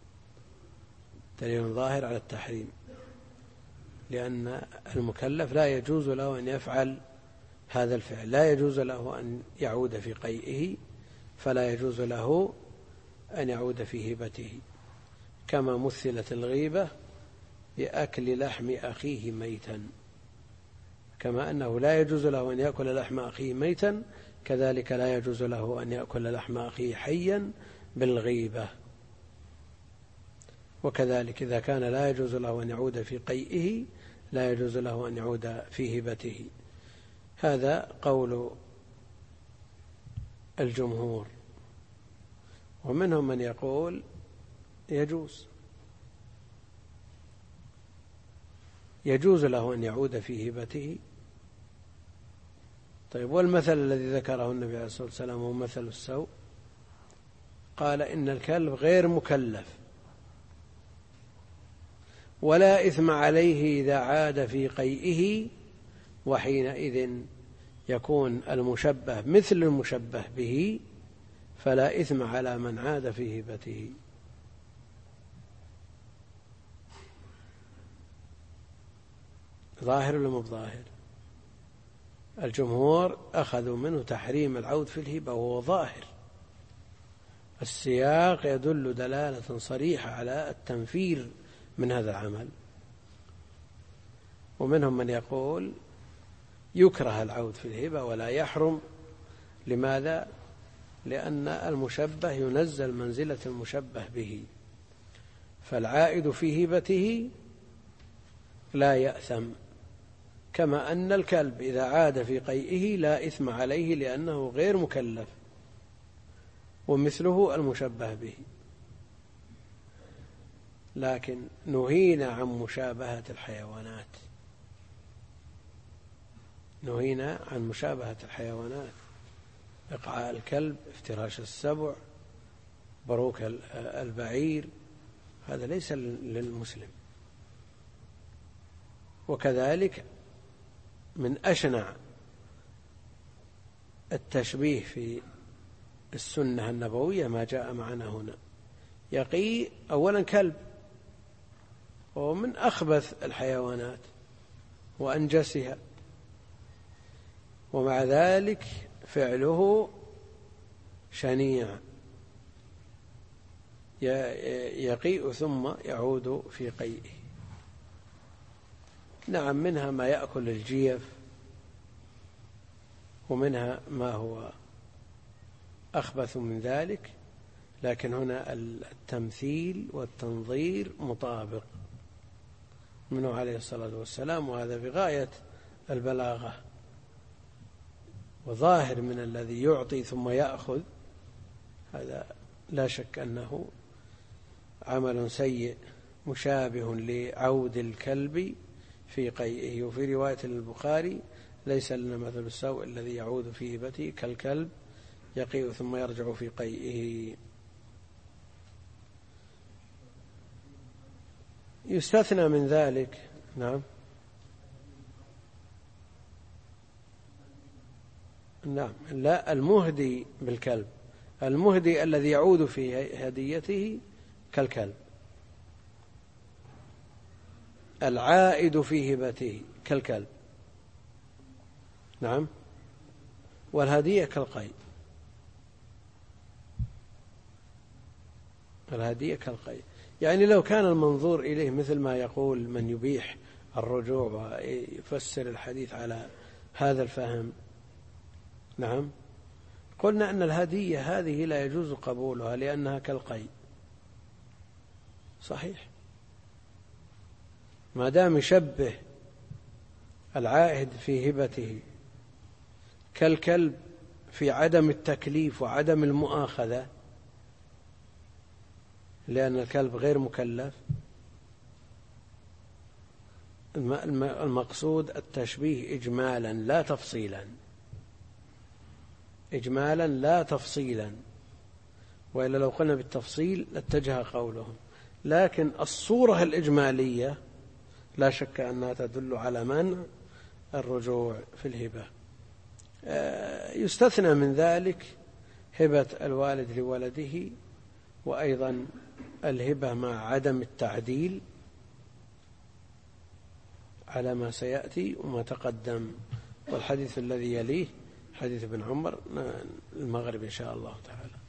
دليل ظاهر على التحريم، لأن المكلف لا يجوز له أن يفعل هذا الفعل، لا يجوز له أن يعود في قيئه، فلا يجوز له أن يعود في هبته. كما مثلت الغيبة بأكل لحم أخيه ميتا، كما أنه لا يجوز له أن يأكل لحم أخيه ميتا، كذلك لا يجوز له أن يأكل لحم أخيه حيا بالغيبة. وكذلك إذا كان لا يجوز له أن يعود في قيئه لا يجوز له أن يعود في هبته. هذا قول الجمهور. ومنهم من يقول يجوز له أن يعود في هبته. طيب، والمثل الذي ذكره النبي عليه الصلاة والسلام هو مثل السوء. قال: إن الكلب غير مكلف ولا إثم عليه إذا عاد في قيئه، وحينئذ يكون المشبه مثل المشبه به، فلا إثم على من عاد في هبته. ظاهر ولا مو ظاهر؟ الجمهور أخذوا منه تحريم العود في الهبة، وهو ظاهر. السياق يدل دلالة صريحة على التنفير من هذا العمل. ومنهم من يقول يكره العود في الهبة ولا يحرم. لماذا؟ لأن المشبه ينزل منزلة المشبه به، فالعائد في هبته لا يأثم، كما أن الكلب إذا عاد في قيئه لا إثم عليه لأنه غير مكلف، ومثله المشبه به. لكن نهينا عن مشابهة الحيوانات، نهينا عن مشابهة الحيوانات، إقعاء الكلب، افتراش السبع، بروك البعير، هذا ليس للمسلم. وكذلك من أشنع التشبيه في السنة النبوية ما جاء معنا هنا. يقي أولا كلب، ومن أخبث الحيوانات وأنجسها، ومع ذلك فعله شنيع، يقيء ثم يعود في قيئه. نعم، منها ما يأكل الجيف، ومنها ما هو أخبث من ذلك، لكن هنا التمثيل والتنظير مطابق منه عليه الصلاة والسلام، وهذا بغاية البلاغة. وظاهر من الذي يعطي ثم يأخذ هذا لا شك أنه عمل سيء مشابه لعود الكلب في قيئه. وفي رواية البخاري: ليس لنا مثل السوء الذي يعود في هبته كالكلب يقيء ثم يرجع في قيئه. يستثنى من ذلك. نعم، لا، المهدي بالكلب، المهدي الذي يعود في هديته كالكلب، العائد في هبته كالكلب. نعم، والهدية كالقيء، الهدية كالقيء. يعني لو كان المنظور إليه مثل ما يقول من يبيح الرجوع ويفسر الحديث على هذا الفهم، نعم، قلنا أن الهدية هذه لا يجوز قبولها لأنها كالقيء. صحيح، ما دام يشبه العائد في هبته كالكلب في عدم التكليف وعدم المؤاخذة، لأن الكلب غير مكلف. المقصود التشبيه إجمالا لا تفصيلا، إجمالا لا تفصيلا، وإلا لو قلنا بالتفصيل لاتجه قولهم. لكن الصورة الإجمالية لا شك أنها تدل على منع الرجوع في الهبة. يستثنى من ذلك هبة الوالد لولده، وأيضا الهبة مع عدم التعديل على ما سيأتي وما تقدم. والحديث الذي يليه حديث ابن عمر المغرب إن شاء الله تعالى.